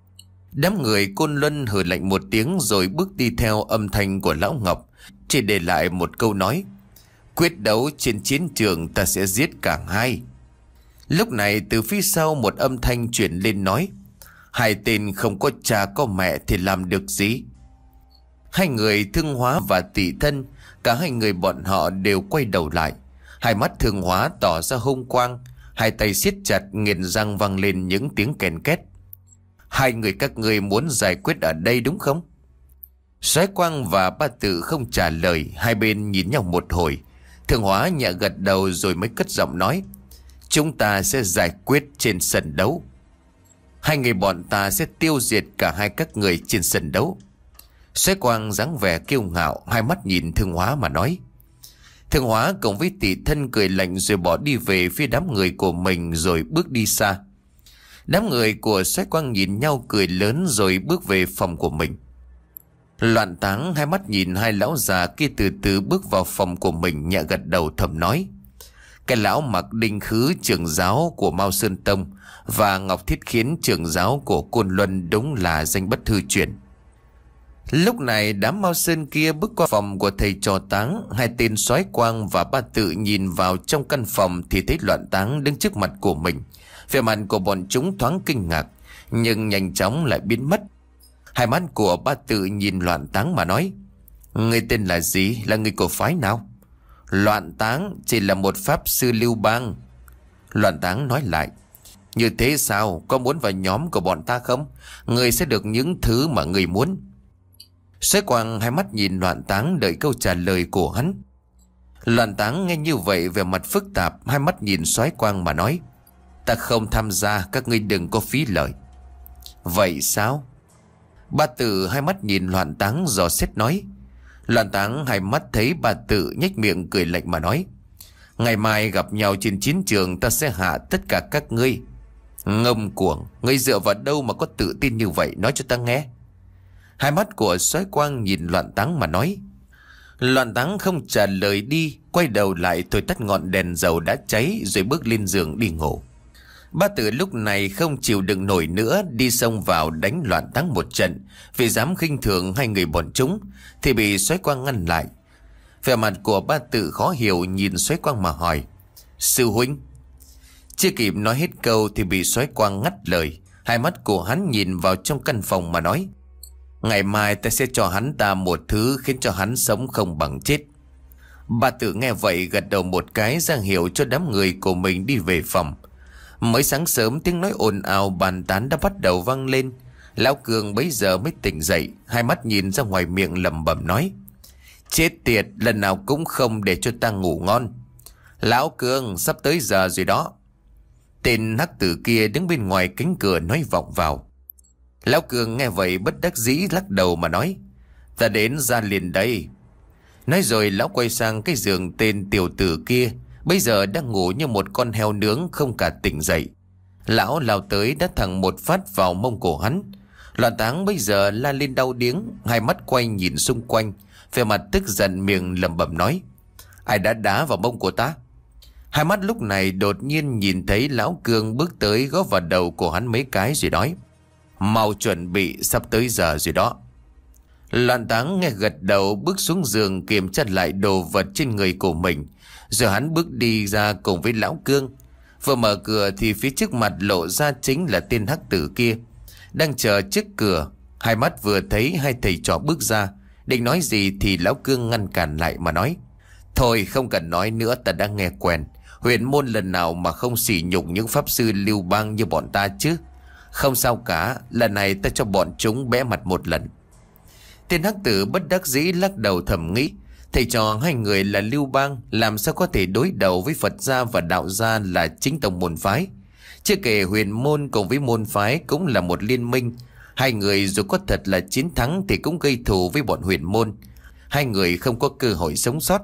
Đám người Côn Luân hừ lạnh một tiếng rồi bước đi theo âm thanh của lão Ngọc, chỉ để lại một câu nói: Quyết đấu trên chiến trường ta sẽ giết cả hai. Lúc này từ phía sau một âm thanh chuyển lên nói: Hai tên không có cha có mẹ thì làm được gì? Hai người Thương Hóa và Tị Thân, cả hai người bọn họ đều quay đầu lại. Hai mắt Thương Hóa tỏ ra hung quang, hai tay siết chặt, nghiến răng vang lên những tiếng kèn két. Hai người các ngươi muốn giải quyết ở đây đúng không? Soái Quang và ba tự không trả lời, hai bên nhìn nhau một hồi. Thương Hóa nhẹ gật đầu rồi mới cất giọng nói: Chúng ta sẽ giải quyết trên sân đấu. Hai người bọn ta sẽ tiêu diệt cả hai các người trên sân đấu. Soái Quang dáng vẻ kiêu ngạo, hai mắt nhìn Thương Hóa mà nói. Thương Hóa cùng với Tị Thân cười lạnh rồi bỏ đi về phía đám người của mình rồi bước đi xa. Đám người của Soái Quang nhìn nhau cười lớn rồi bước về phòng của mình. Loạn Táng hai mắt nhìn hai lão già kia từ từ bước vào phòng của mình, nhẹ gật đầu thầm nói: Cái lão mặc đinh khứ trưởng giáo của Mao Sơn Tông và Ngọc Thiết Khiến trưởng giáo của Côn Luân đúng là danh bất hư truyền. Lúc này đám Mao Sơn kia bước qua phòng của thầy trò Táng. Hai tên soái quang và Ba Tự nhìn vào trong căn phòng thì thấy Loạn Táng đứng trước mặt của mình. Vẻ mặt của bọn chúng thoáng kinh ngạc, nhưng nhanh chóng lại biến mất. Hai mắt của Ba Tự nhìn Loạn Táng mà nói: "Ngươi tên là gì? Là người của phái nào?" "Loạn Táng chỉ là một pháp sư lưu bang." Loạn Táng nói lại: "Như thế sao? Có muốn vào nhóm của bọn ta không? Ngươi sẽ được những thứ mà ngươi muốn." Soái quang hai mắt nhìn Loạn Táng đợi câu trả lời của hắn. Loạn Táng nghe như vậy vẻ mặt phức tạp, hai mắt nhìn soái quang mà nói: "Ta không tham gia, các ngươi đừng có phí lời." "Vậy sao?" Ba Tự hai mắt nhìn Loạn Táng dò xét nói. Loạn Táng hai mắt thấy Ba Tự nhếch miệng cười lạnh mà nói: "Ngày mai gặp nhau trên chiến trường, ta sẽ hạ tất cả các ngươi." "Ngông cuồng, ngươi dựa vào đâu mà có tự tin như vậy, nói cho ta nghe." Hai mắt của soái quang nhìn Loạn Táng mà nói. Loạn Táng không trả lời đi, quay đầu lại thổi tắt ngọn đèn dầu đã cháy rồi bước lên giường đi ngủ. Ba Tự lúc này không chịu đựng nổi nữa, đi xông vào đánh Loạn Táng một trận. Vì dám khinh thường hai người bọn chúng thì bị soái quang ngăn lại. Vẻ mặt của Ba Tự khó hiểu nhìn soái quang mà hỏi: "Sư huynh?" Chưa kịp nói hết câu thì bị soái quang ngắt lời. Hai mắt của hắn nhìn vào trong căn phòng mà nói: "Ngày mai ta sẽ cho hắn ta một thứ khiến cho hắn sống không bằng chết." Ba Tự nghe vậy gật đầu một cái ra hiệu cho đám người của mình đi về phòng. Mới sáng sớm tiếng nói ồn ào bàn tán đã bắt đầu vang lên. Lão Cường bấy giờ mới tỉnh dậy, hai mắt nhìn ra ngoài miệng lẩm bẩm nói: "Chết tiệt, lần nào cũng không để cho ta ngủ ngon." "Lão Cường, sắp tới giờ rồi đó." Tên hắc tử kia đứng bên ngoài cánh cửa nói vọng vào. Lão Cường nghe vậy bất đắc dĩ lắc đầu mà nói: "Ta đến ra liền đây." Nói rồi lão quay sang cái giường tên tiểu tử kia, bây giờ đang ngủ như một con heo nướng không cả tỉnh dậy. Lão lao tới đã thẳng một phát vào mông cổ hắn. Loạn Táng bây giờ la lên đau điếng, hai mắt quay nhìn xung quanh, vẻ mặt tức giận miệng lẩm bẩm nói: "Ai đã đá vào mông của ta?" Hai mắt lúc này đột nhiên nhìn thấy lão Cường bước tới gõ vào đầu của hắn mấy cái rồi nói: "Mau chuẩn bị, sắp tới giờ rồi đó." Loạn Táng nghe gật đầu, bước xuống giường kiểm tra lại đồ vật trên người của mình, rồi hắn bước đi ra cùng với lão Cương. Vừa mở cửa thì phía trước mặt lộ ra chính là tên hắc tử kia đang chờ trước cửa. Hai mắt vừa thấy hai thầy trò bước ra, định nói gì thì lão Cương ngăn cản lại mà nói: "Thôi không cần nói nữa, ta đã nghe quen. Huyền môn lần nào mà không sỉ nhục những pháp sư lưu bang như bọn ta chứ. Không sao cả, lần này ta cho bọn chúng bẽ mặt một lần." Tên hắc tử bất đắc dĩ lắc đầu thầm nghĩ: thầy trò hai người là lưu bang, làm sao có thể đối đầu với Phật gia và đạo gia là chính tông môn phái. Chưa kể huyền môn cùng với môn phái cũng là một liên minh. Hai người dù có thật là chiến thắng thì cũng gây thù với bọn huyền môn. Hai người không có cơ hội sống sót.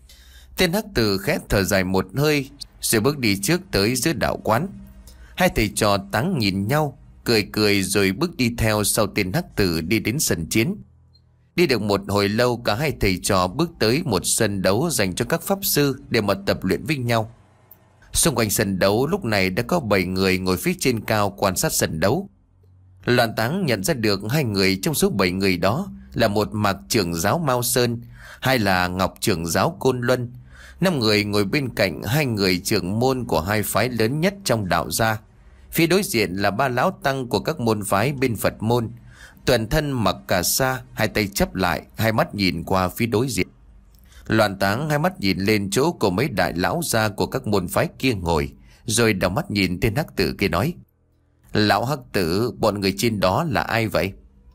Tên hắc tử khẽ thở dài một hơi rồi bước đi trước tới giữa đạo quán. Hai thầy trò Táng nhìn nhau, cười cười rồi bước đi theo sau tên hắc tử đi đến sân chiến. Đi được một hồi lâu, cả hai thầy trò bước tới một sân đấu dành cho các pháp sư để mà tập luyện với nhau. Xung quanh sân đấu lúc này đã có bảy người ngồi phía trên cao quan sát sân đấu. Loạn Táng nhận ra được hai người trong số bảy người đó là một Mạc trưởng giáo Mao Sơn, hai là Ngọc trưởng giáo Côn Luân. Năm người ngồi bên cạnh hai người trưởng môn của hai phái lớn nhất trong đạo gia. Phía đối diện là ba lão tăng của các môn phái bên Phật môn, toàn thân mặc cà sa, hai tay chắp lại, hai mắt nhìn qua phía đối diện. Loạn Táng hai mắt nhìn lên chỗ của mấy đại lão gia của các môn phái kia ngồi, rồi đảo mắt nhìn tên hắc tử kia nói: "Lão hắc tử, bọn người trên đó là ai vậy?"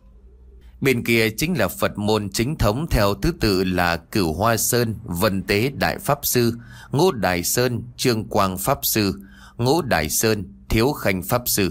Bên kia chính là Phật môn chính thống theo thứ tự là Cửu Hoa Sơn, Vân Tế Đại Pháp Sư, Ngũ Đại Sơn, Trương Quang Pháp Sư, Ngũ Đại Sơn, Thiếu Khanh Pháp Sư.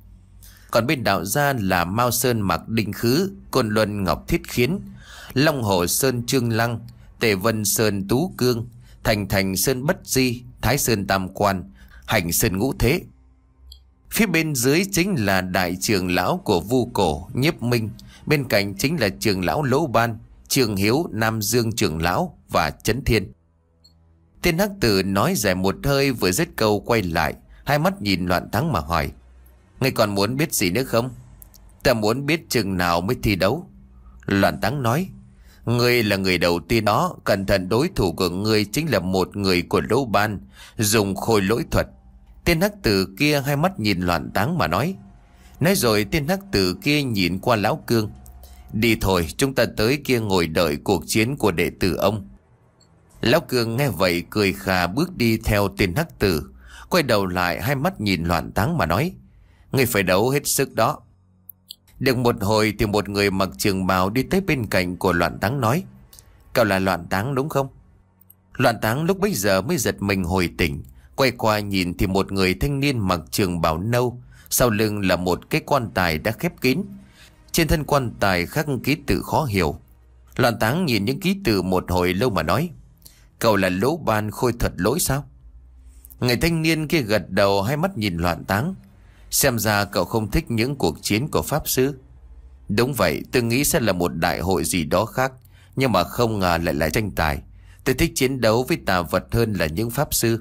Còn bên đạo gia là Mao Sơn Mạc Đinh Khứ, Côn Luân Ngọc Thiết Khiến, Long Hồ Sơn Trương Lăng, Tề Vân Sơn Tú Cương, Thành Thành Sơn Bất Di, Thái Sơn Tam Quan, Hành Sơn Ngũ Thế. Phía bên dưới chính là đại trưởng lão của Vu Cổ, Nhiếp Minh, bên cạnh chính là trưởng lão Lỗ Ban, Trường Hiếu, Nam Dương trưởng lão và Chấn Thiên. Tên hắc tử nói dài một hơi, vừa dứt câu quay lại, hai mắt nhìn Loạn Thắng mà hỏi: Ngươi còn muốn biết gì nữa không? Ta muốn biết chừng nào mới thi đấu. Loạn Thắng nói: Ngươi là người đầu tiên đó, cẩn thận đối thủ của ngươi chính là một người của Lỗ Ban, dùng khôi lỗi thuật. Tên hắc tử kia hai mắt nhìn Loạn Thắng mà nói. Nói rồi tên hắc tử kia nhìn qua Lão Cương: Đi thôi, chúng ta tới kia ngồi đợi cuộc chiến của đệ tử ông. Lão Cương nghe vậy cười khà bước đi theo tên hắc tử, quay đầu lại hai mắt nhìn Loạn Thắng mà nói: Ngươi phải đấu hết sức đó. Được một hồi thì một người mặc trường bào đi tới bên cạnh của Loạn Thắng nói: Cậu là Loạn Thắng đúng không? Loạn Thắng lúc bấy giờ mới giật mình hồi tỉnh, quay qua nhìn thì một người thanh niên mặc trường bào nâu, sau lưng là một cái quan tài đã khép kín. Trên thân quan tài khắc ký tự khó hiểu. Loạn Thắng nhìn những ký tự một hồi lâu mà nói: Cậu là Lỗ Ban khôi thuật lỗi sao? Người thanh niên kia gật đầu, hai mắt nhìn Loạn Thắng: Xem ra cậu không thích những cuộc chiến của pháp sư. Đúng vậy, tôi nghĩ sẽ là một đại hội gì đó khác, nhưng mà không ngờ lại là tranh tài. Tôi thích chiến đấu với tà vật hơn là những pháp sư.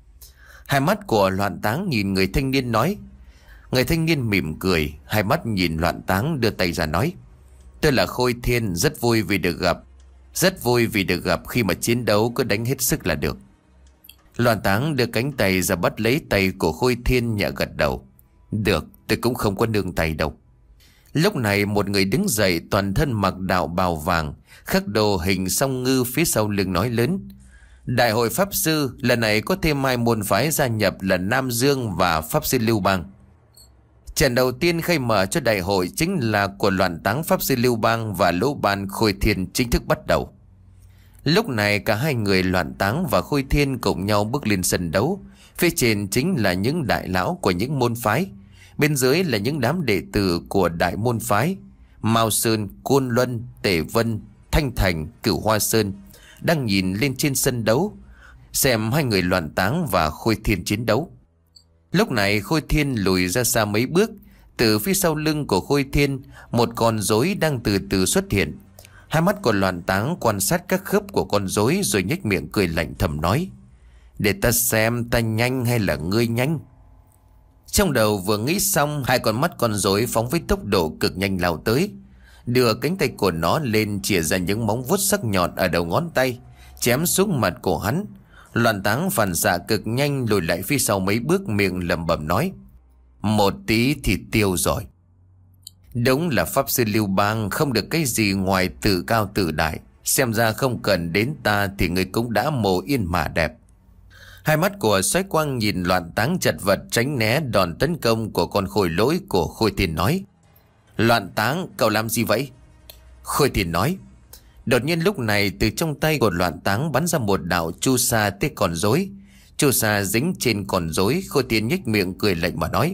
Hai mắt của Loạn Thắng nhìn người thanh niên nói. Người thanh niên mỉm cười, hai mắt nhìn Loạn Thắng đưa tay ra nói: Tôi là Khôi Thiên, rất vui vì được gặp. Rất vui vì được gặp, khi mà chiến đấu cứ đánh hết sức là được. Loạn Thắng đưa cánh tay ra bắt lấy tay của Khôi Thiên, nhẹ gật đầu: Được, tôi cũng không có nương tay đâu. Lúc này một người đứng dậy, toàn thân mặc đạo bào vàng, khắc đồ hình song ngư phía sau lưng nói lớn: Đại hội pháp sư lần này có thêm hai môn phái gia nhập là Nam Dương và pháp sư Lưu Bang. Trận đầu tiên khai mở cho đại hội chính là của Loạn Thắng pháp sư Lưu Bang và Lỗ Ban Khôi Thiên chính thức bắt đầu. Lúc này cả hai người Loạn Thắng và Khôi Thiên cùng nhau bước lên sân đấu. Phía trên chính là những đại lão của những môn phái, bên dưới là những đám đệ tử của đại môn phái Mao Sơn, Côn Luân, Tề Vân, Thanh Thành, Cửu Hoa Sơn đang nhìn lên trên sân đấu, xem hai người Loạn Thắng và Khôi Thiên chiến đấu. Lúc này Khôi Thiên lùi ra xa mấy bước. Từ phía sau lưng của Khôi Thiên, một con rối đang từ từ xuất hiện. Hai mắt của Loạn Thắng quan sát các khớp của con rối, rồi nhếch miệng cười lạnh thầm nói: Để ta xem ta nhanh hay là ngươi nhanh. Trong đầu vừa nghĩ xong, hai con mắt con rối phóng với tốc độ cực nhanh lao tới, đưa cánh tay của nó lên, chìa ra những móng vuốt sắc nhọn ở đầu ngón tay, chém xuống mặt của hắn. Loạn Thắng phản xạ cực nhanh lùi lại phía sau mấy bước, miệng lẩm bẩm nói: Một tí thì tiêu rồi. Đúng là pháp sư Lưu Bang, không được cái gì ngoài tự cao tự đại. Xem ra không cần đến ta thì người cũng đã mồ yên mà đẹp. Hai mắt của Soái Quang nhìn Loạn Thắng chật vật tránh né đòn tấn công của con khôi lỗi của Khôi Thiên nói: Loạn Thắng, cậu làm gì vậy? Khôi Thiên nói. Đột nhiên lúc này từ trong tay của Loạn Thắng bắn ra một đạo chu sa tới con rối. Chu sa dính trên con rối. Khôi Thiên nhếch miệng cười lạnh mà nói: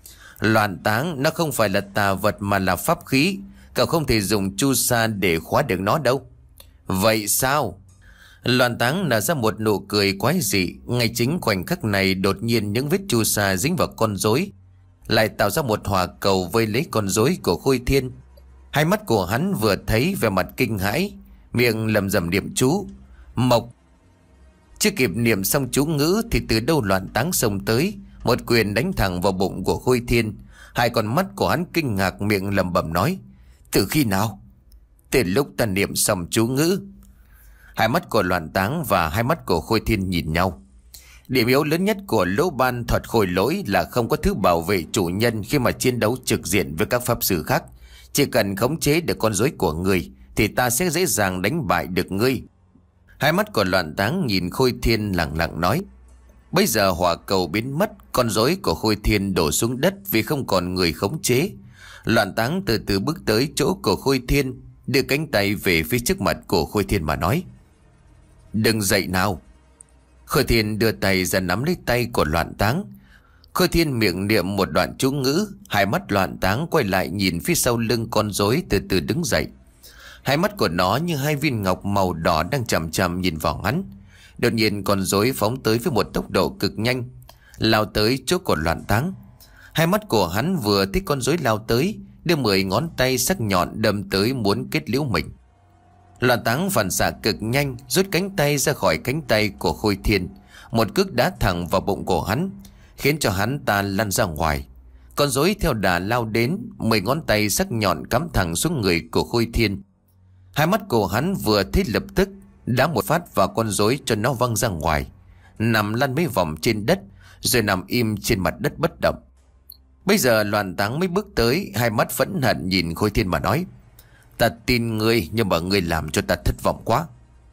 Loạn Thắng, nó không phải là tà vật mà là pháp khí. Cậu không thể dùng chu sa để khóa được nó đâu. Vậy sao? Loạn Thắng nở ra một nụ cười quái dị. Ngay chính khoảnh khắc này, đột nhiên những vết chu sa dính vào con rối lại tạo ra một hỏa cầu vây lấy con rối của Khôi Thiên. Hai mắt của hắn vừa thấy về mặt kinh hãi, miệng lầm rầm niệm chú mộc. Chưa kịp niệm xong chú ngữ thì từ đâu Loạn Thắng xông tới, một quyền đánh thẳng vào bụng của Khôi Thiên. Hai con mắt của hắn kinh ngạc, miệng lẩm bẩm nói: Từ khi nào? Từ lúc ta niệm xong chú ngữ. Hai mắt của Loạn Thắng và hai mắt của Khôi Thiên nhìn nhau. Điểm yếu lớn nhất của Lỗ Ban thuật khôi lỗi là không có thứ bảo vệ chủ nhân khi mà chiến đấu trực diện với các pháp sư khác. Chỉ cần khống chế được con rối của ngươi thì ta sẽ dễ dàng đánh bại được ngươi. Hai mắt của Loạn Thắng nhìn Khôi Thiên lặng lặng nói. Bây giờ hỏa cầu biến mất, con rối của Khôi Thiên đổ xuống đất vì không còn người khống chế. Loạn Thắng từ từ bước tới chỗ của Khôi Thiên, đưa cánh tay về phía trước mặt của Khôi Thiên mà nói: Đừng dậy nào. Khôi Thiên đưa tay ra nắm lấy tay của Loạn Thắng. Khôi Thiên miệng niệm một đoạn chú ngữ. Hai mắt Loạn Thắng quay lại nhìn phía sau lưng con rối, từ từ đứng dậy. Hai mắt của nó như hai viên ngọc màu đỏ đang chằm chằm nhìn vào hắn. Đột nhiên con rối phóng tới với một tốc độ cực nhanh, lao tới chỗ của Loạn Thắng. Hai mắt của hắn vừa thấy con rối lao tới, đưa mười ngón tay sắc nhọn đâm tới muốn kết liễu mình. Loạn Táng phản xạ cực nhanh, rút cánh tay ra khỏi cánh tay của Khôi Thiên, một cước đá thẳng vào bụng của hắn, khiến cho hắn ta lăn ra ngoài. Con rối theo đà lao đến, mười ngón tay sắc nhọn cắm thẳng xuống người của Khôi Thiên. Hai mắt của hắn vừa thấy lập tức đá một phát vào con rối cho nó văng ra ngoài, nằm lăn mấy vòng trên đất, rồi nằm im trên mặt đất bất động. Bây giờ Loạn Táng mới bước tới, hai mắt phẫn hận nhìn Khôi Thiên mà nói: "Ta tin ngươi, nhưng mà ngươi làm cho ta thất vọng quá."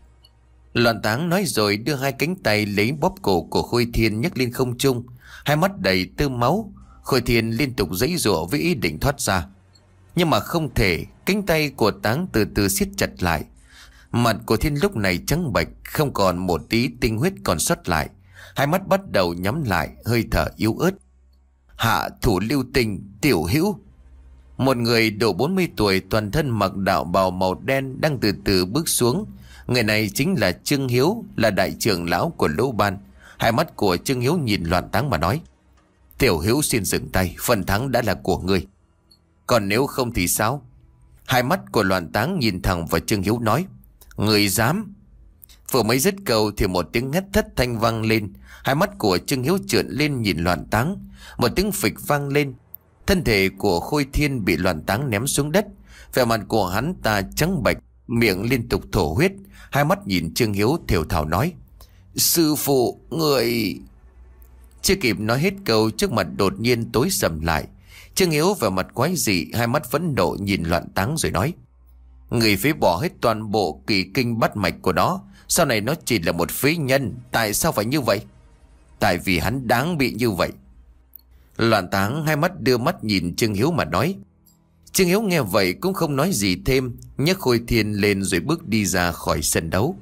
Loạn Táng nói rồi đưa hai cánh tay lấy bóp cổ của Khôi Thiên nhấc lên không trung, hai mắt đầy tơ máu. Khôi Thiên liên tục giãy giụa với ý định thoát ra, nhưng mà không thể. Cánh tay của Táng từ từ siết chặt lại. Mặt của Thiên lúc này trắng bệch, không còn một tí tinh huyết còn sót lại. Hai mắt bắt đầu nhắm lại, hơi thở yếu ớt. "Hạ thủ lưu tình, Tiểu Hữu." Một người độ bốn mươi tuổi, toàn thân mặc đạo bào màu đen đang từ từ bước xuống. Người này chính là Trương Hiếu, là đại trưởng lão của Lỗ Ban. Hai mắt của Trương Hiếu nhìn Loạn Táng mà nói: "Tiểu Hữu xin dừng tay, phần thắng đã là của ngươi. Còn nếu không thì sao?" Hai mắt của Loạn Táng nhìn thẳng vào Trương Hiếu nói: "Ngươi dám?" Vừa mới dứt câu thì một tiếng hét thất thanh vang lên. Hai mắt của Trương Hiếu trợn lên nhìn Loạn Táng. Một tiếng phịch vang lên, thân thể của Khôi Thiên bị Loạn Táng ném xuống đất. Vẻ mặt của hắn ta trắng bệch, miệng liên tục thổ huyết. Hai mắt nhìn Trương Hiếu thều thào nói: "Sư phụ, người..." Chưa kịp nói hết câu, trước mặt đột nhiên tối sầm lại. Trương Hiếu vẻ mặt quái dị, hai mắt phẫn nộ nhìn Loạn Táng rồi nói: "Người phế bỏ hết toàn bộ kỳ kinh bát mạch của nó, sau này nó chỉ là một phế nhân. Tại sao phải như vậy?" "Tại vì hắn đáng bị như vậy." Loạn Táng hai mắt đưa mắt nhìn Trương Hiếu mà nói. Trương Hiếu nghe vậy cũng không nói gì thêm, nhấc Khôi Thiên lên rồi bước đi ra khỏi sân đấu.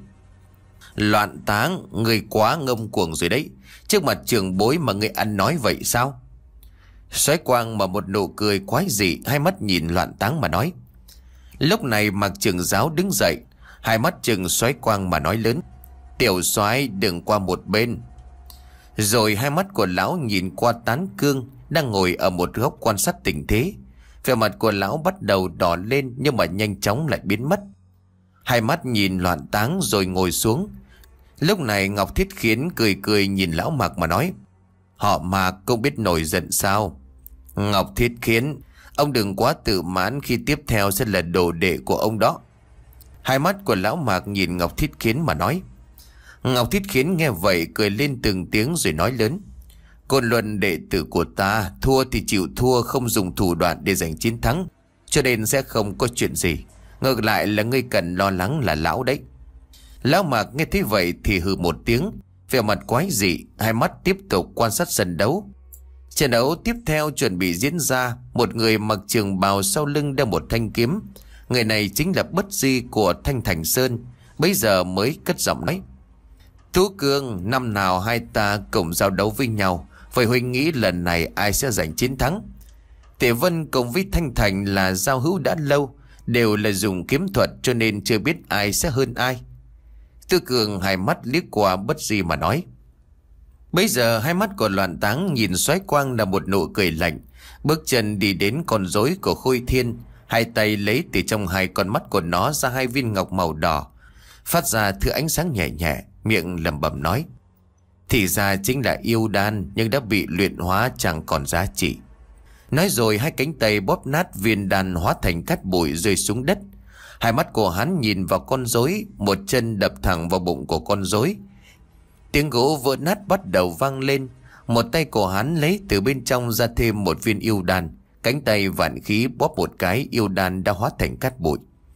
"Loạn Táng, người quá ngông cuồng rồi đấy. Trước mặt trưởng bối mà người ăn nói vậy sao?" Soái Quang mà một nụ cười quái dị, hai mắt nhìn Loạn Táng mà nói. Lúc này Mạc trưởng giáo đứng dậy, hai mắt chừng Soái Quang mà nói lớn: "Tiểu soái đừng qua một bên." Rồi hai mắt của lão nhìn qua Tán Cương đang ngồi ở một góc quan sát tình thế. Vẻ mặt của lão bắt đầu đỏ lên, nhưng mà nhanh chóng lại biến mất. Hai mắt nhìn Loạn Táng rồi ngồi xuống. Lúc này Ngọc Thiết Khiến cười cười nhìn lão Mạc mà nói: "Họ Mạc cũng biết nổi giận sao?" "Ngọc Thiết Khiến, ông đừng quá tự mãn khi tiếp theo sẽ là đồ đệ của ông đó." Hai mắt của lão Mạc nhìn Ngọc Thiết Khiến mà nói. Ngọc Thiết Khiến nghe vậy cười lên từng tiếng rồi nói lớn: "Côn Luân đệ tử của ta, thua thì chịu thua, không dùng thủ đoạn để giành chiến thắng, cho nên sẽ không có chuyện gì. Ngược lại là ngươi cần lo lắng là lão đấy." Lão Mạc nghe thấy vậy thì hừ một tiếng, vẻ mặt quái dị, hai mắt tiếp tục quan sát sân đấu. Trận đấu tiếp theo chuẩn bị diễn ra. Một người mặc trường bào sau lưng đeo một thanh kiếm. Người này chính là Bất Di của Thanh Thành Sơn, bây giờ mới cất giọng nói: "Tú Cương, năm nào hai ta cùng giao đấu với nhau, vậy huynh nghĩ lần này ai sẽ giành chiến thắng?" Tề Vân cùng với Thanh Thành là giao hữu đã lâu, đều là dùng kiếm thuật, cho nên chưa biết ai sẽ hơn ai. Tú Cương hai mắt liếc qua Bất Di mà nói. Bây giờ hai mắt của Loạn Táng nhìn Soái Quang là một nụ cười lạnh, bước chân đi đến con rối của Khôi Thiên, hai tay lấy từ trong hai con mắt của nó ra hai viên ngọc màu đỏ, phát ra thứ ánh sáng nhẹ nhẹ, miệng lẩm bẩm nói: "Thì ra chính là yêu đan, nhưng đã bị luyện hóa chẳng còn giá trị." Nói rồi hai cánh tay bóp nát viên đan hóa thành cát bụi rơi xuống đất. Hai mắt của hắn nhìn vào con rối, một chân đập thẳng vào bụng của con rối. Tiếng gỗ vỡ nát bắt đầu vang lên. Một tay của hắn lấy từ bên trong ra thêm một viên yêu đan, cánh tay vạn khí bóp một cái, yêu đan đã hóa thành cát bụi.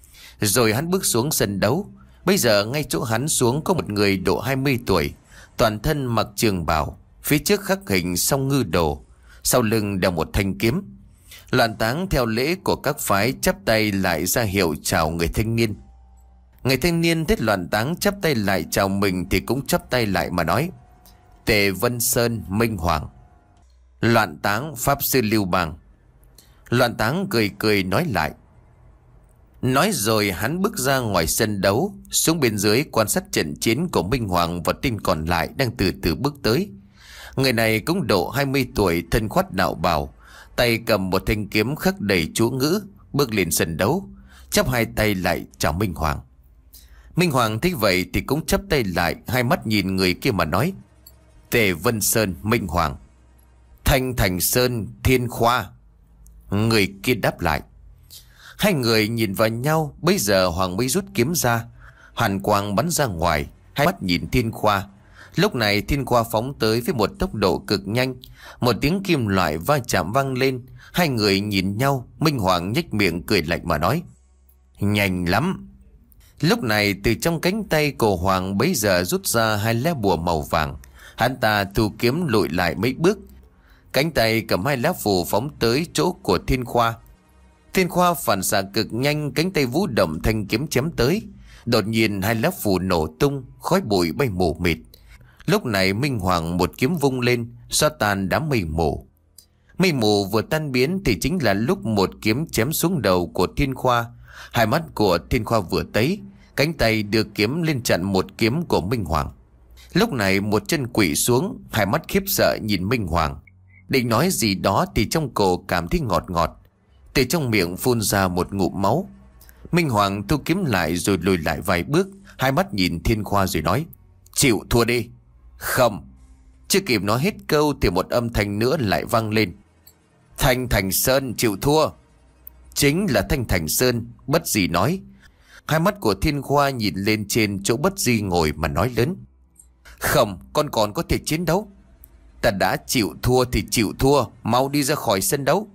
Rồi hắn bước xuống sân đấu. Bây giờ ngay chỗ hắn xuống có một người độ hai mươi tuổi, toàn thân mặc trường bào, phía trước khắc hình song ngư đồ, sau lưng đeo một thanh kiếm. Loạn Táng theo lễ của các phái chắp tay lại ra hiệu chào người thanh niên. Người thanh niên thấy Loạn Táng chắp tay lại chào mình thì cũng chắp tay lại mà nói: "Tề Vân Sơn, Minh Hoàng." "Loạn Táng, Pháp Sư Lưu Bang." Loạn Táng cười cười nói lại. Nói rồi hắn bước ra ngoài sân đấu, xuống bên dưới quan sát trận chiến của Minh Hoàng và tên còn lại đang từ từ bước tới. Người này cũng độ hai mươi tuổi, thân khoác đạo bào, tay cầm một thanh kiếm khắc đầy chú ngữ, bước lên sân đấu, chắp hai tay lại chào Minh Hoàng. Minh Hoàng thấy vậy thì cũng chắp tay lại, hai mắt nhìn người kia mà nói: Tề Vân Sơn, Minh Hoàng. Thanh Thành Sơn, Thiên Khoa. Người kia đáp lại. Hai người nhìn vào nhau. Bây giờ Hoàng mới rút kiếm ra, hàn quang bắn ra ngoài. Hai mắt nhìn Thiên Khoa. Lúc này Thiên Khoa phóng tới với một tốc độ cực nhanh. Một tiếng kim loại va chạm vang lên. Hai người nhìn nhau. Minh Hoàng nhếch miệng cười lạnh mà nói: Nhanh lắm. Lúc này từ trong cánh tay của Hoàng bấy giờ rút ra hai lá bùa màu vàng. Hắn ta thu kiếm lùi lại mấy bước, cánh tay cầm hai lá phù phóng tới chỗ của Thiên Khoa. Thiên Khoa phản xạ cực nhanh, cánh tay vũ động, thanh kiếm chém tới. Đột nhiên hai lá phù nổ tung, khói bụi bay mù mịt. Lúc này Minh Hoàng một kiếm vung lên, xóa tan đám mây mù. Mây mù vừa tan biến thì chính là lúc một kiếm chém xuống đầu của Thiên Khoa. Hai mắt của Thiên Khoa vừa tấy, cánh tay đưa kiếm lên chặn một kiếm của Minh Hoàng. Lúc này một chân quỵ xuống, hai mắt khiếp sợ nhìn Minh Hoàng. Định nói gì đó thì trong cổ cảm thấy ngọt ngọt, từ trong miệng phun ra một ngụm máu. Minh Hoàng thu kiếm lại rồi lùi lại vài bước, hai mắt nhìn Thiên Khoa rồi nói: Chịu thua đi. Không. Chưa kịp nói hết câu thì một âm thanh nữa lại vang lên: Thanh Thành Sơn chịu thua. Chính là Thanh Thành Sơn. Bất Di nói. Hai mắt của Thiên Khoa nhìn lên trên chỗ Bất Di ngồi mà nói lớn: Không, con còn có thể chiến đấu. Ta đã chịu thua thì chịu thua, mau đi ra khỏi sân đấu.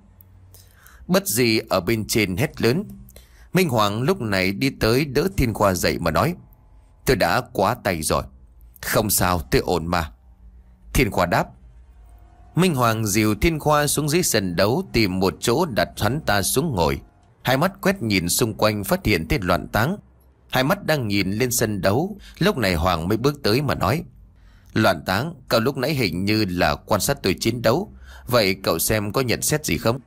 Bất Di ở bên trên hét lớn. Minh Hoàng lúc này đi tới đỡ Thiên Khoa dậy mà nói: Tôi đã quá tay rồi. Không sao, tôi ổn mà. Thiên Khoa đáp. Minh Hoàng dìu Thiên Khoa xuống dưới sân đấu, tìm một chỗ đặt hắn ta xuống ngồi. Hai mắt quét nhìn xung quanh, phát hiện tên Loạn Táng. Hai mắt đang nhìn lên sân đấu. Lúc này Hoàng mới bước tới mà nói: Loạn Táng, cậu lúc nãy hình như là quan sát tôi chiến đấu, vậy cậu xem có nhận xét gì không?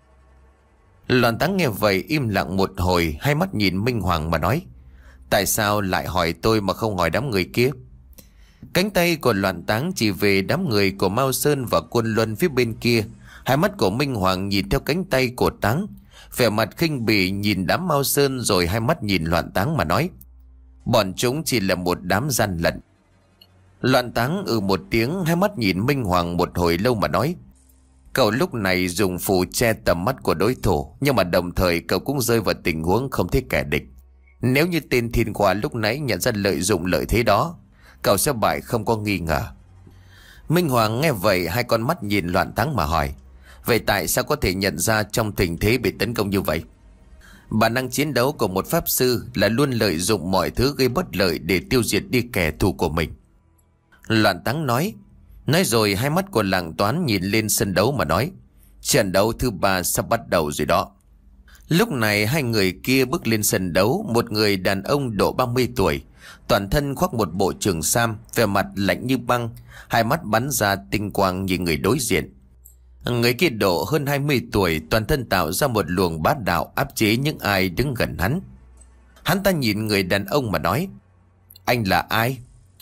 Loạn Táng nghe vậy im lặng một hồi, hai mắt nhìn Minh Hoàng mà nói: Tại sao lại hỏi tôi mà không hỏi đám người kia? Cánh tay của Loạn Táng chỉ về đám người của Mao Sơn và Quân Luân phía bên kia. Hai mắt của Minh Hoàng nhìn theo cánh tay của Táng, vẻ mặt khinh bỉ nhìn đám Mao Sơn, rồi hai mắt nhìn Loạn Táng mà nói: Bọn chúng chỉ là một đám gian lận. Loạn Táng ừ một tiếng, hai mắt nhìn Minh Hoàng một hồi lâu mà nói: Cậu lúc này dùng phù che tầm mắt của đối thủ, nhưng mà đồng thời cậu cũng rơi vào tình huống không thấy kẻ địch. Nếu như tên Thiên Khoa lúc nãy nhận ra lợi dụng lợi thế đó, cậu sẽ bại không có nghi ngờ. Minh Hoàng nghe vậy, hai con mắt nhìn Loạn Táng mà hỏi: Vậy tại sao có thể nhận ra trong tình thế bị tấn công như vậy? Bản năng chiến đấu của một pháp sư là luôn lợi dụng mọi thứ gây bất lợi để tiêu diệt đi kẻ thù của mình. Loạn Táng nói. Nói rồi hai mắt của Làng Toán nhìn lên sân đấu mà nói: Trận đấu thứ ba sắp bắt đầu rồi đó. Lúc này hai người kia bước lên sân đấu. Một người đàn ông độ ba mươi tuổi, toàn thân khoác một bộ trường sam, vẻ mặt lạnh như băng, hai mắt bắn ra tinh quang nhìn người đối diện. Người kia độ hơn hai mươi tuổi, toàn thân tạo ra một luồng bá đạo áp chế những ai đứng gần hắn. Hắn ta nhìn người đàn ông mà nói: Anh là ai?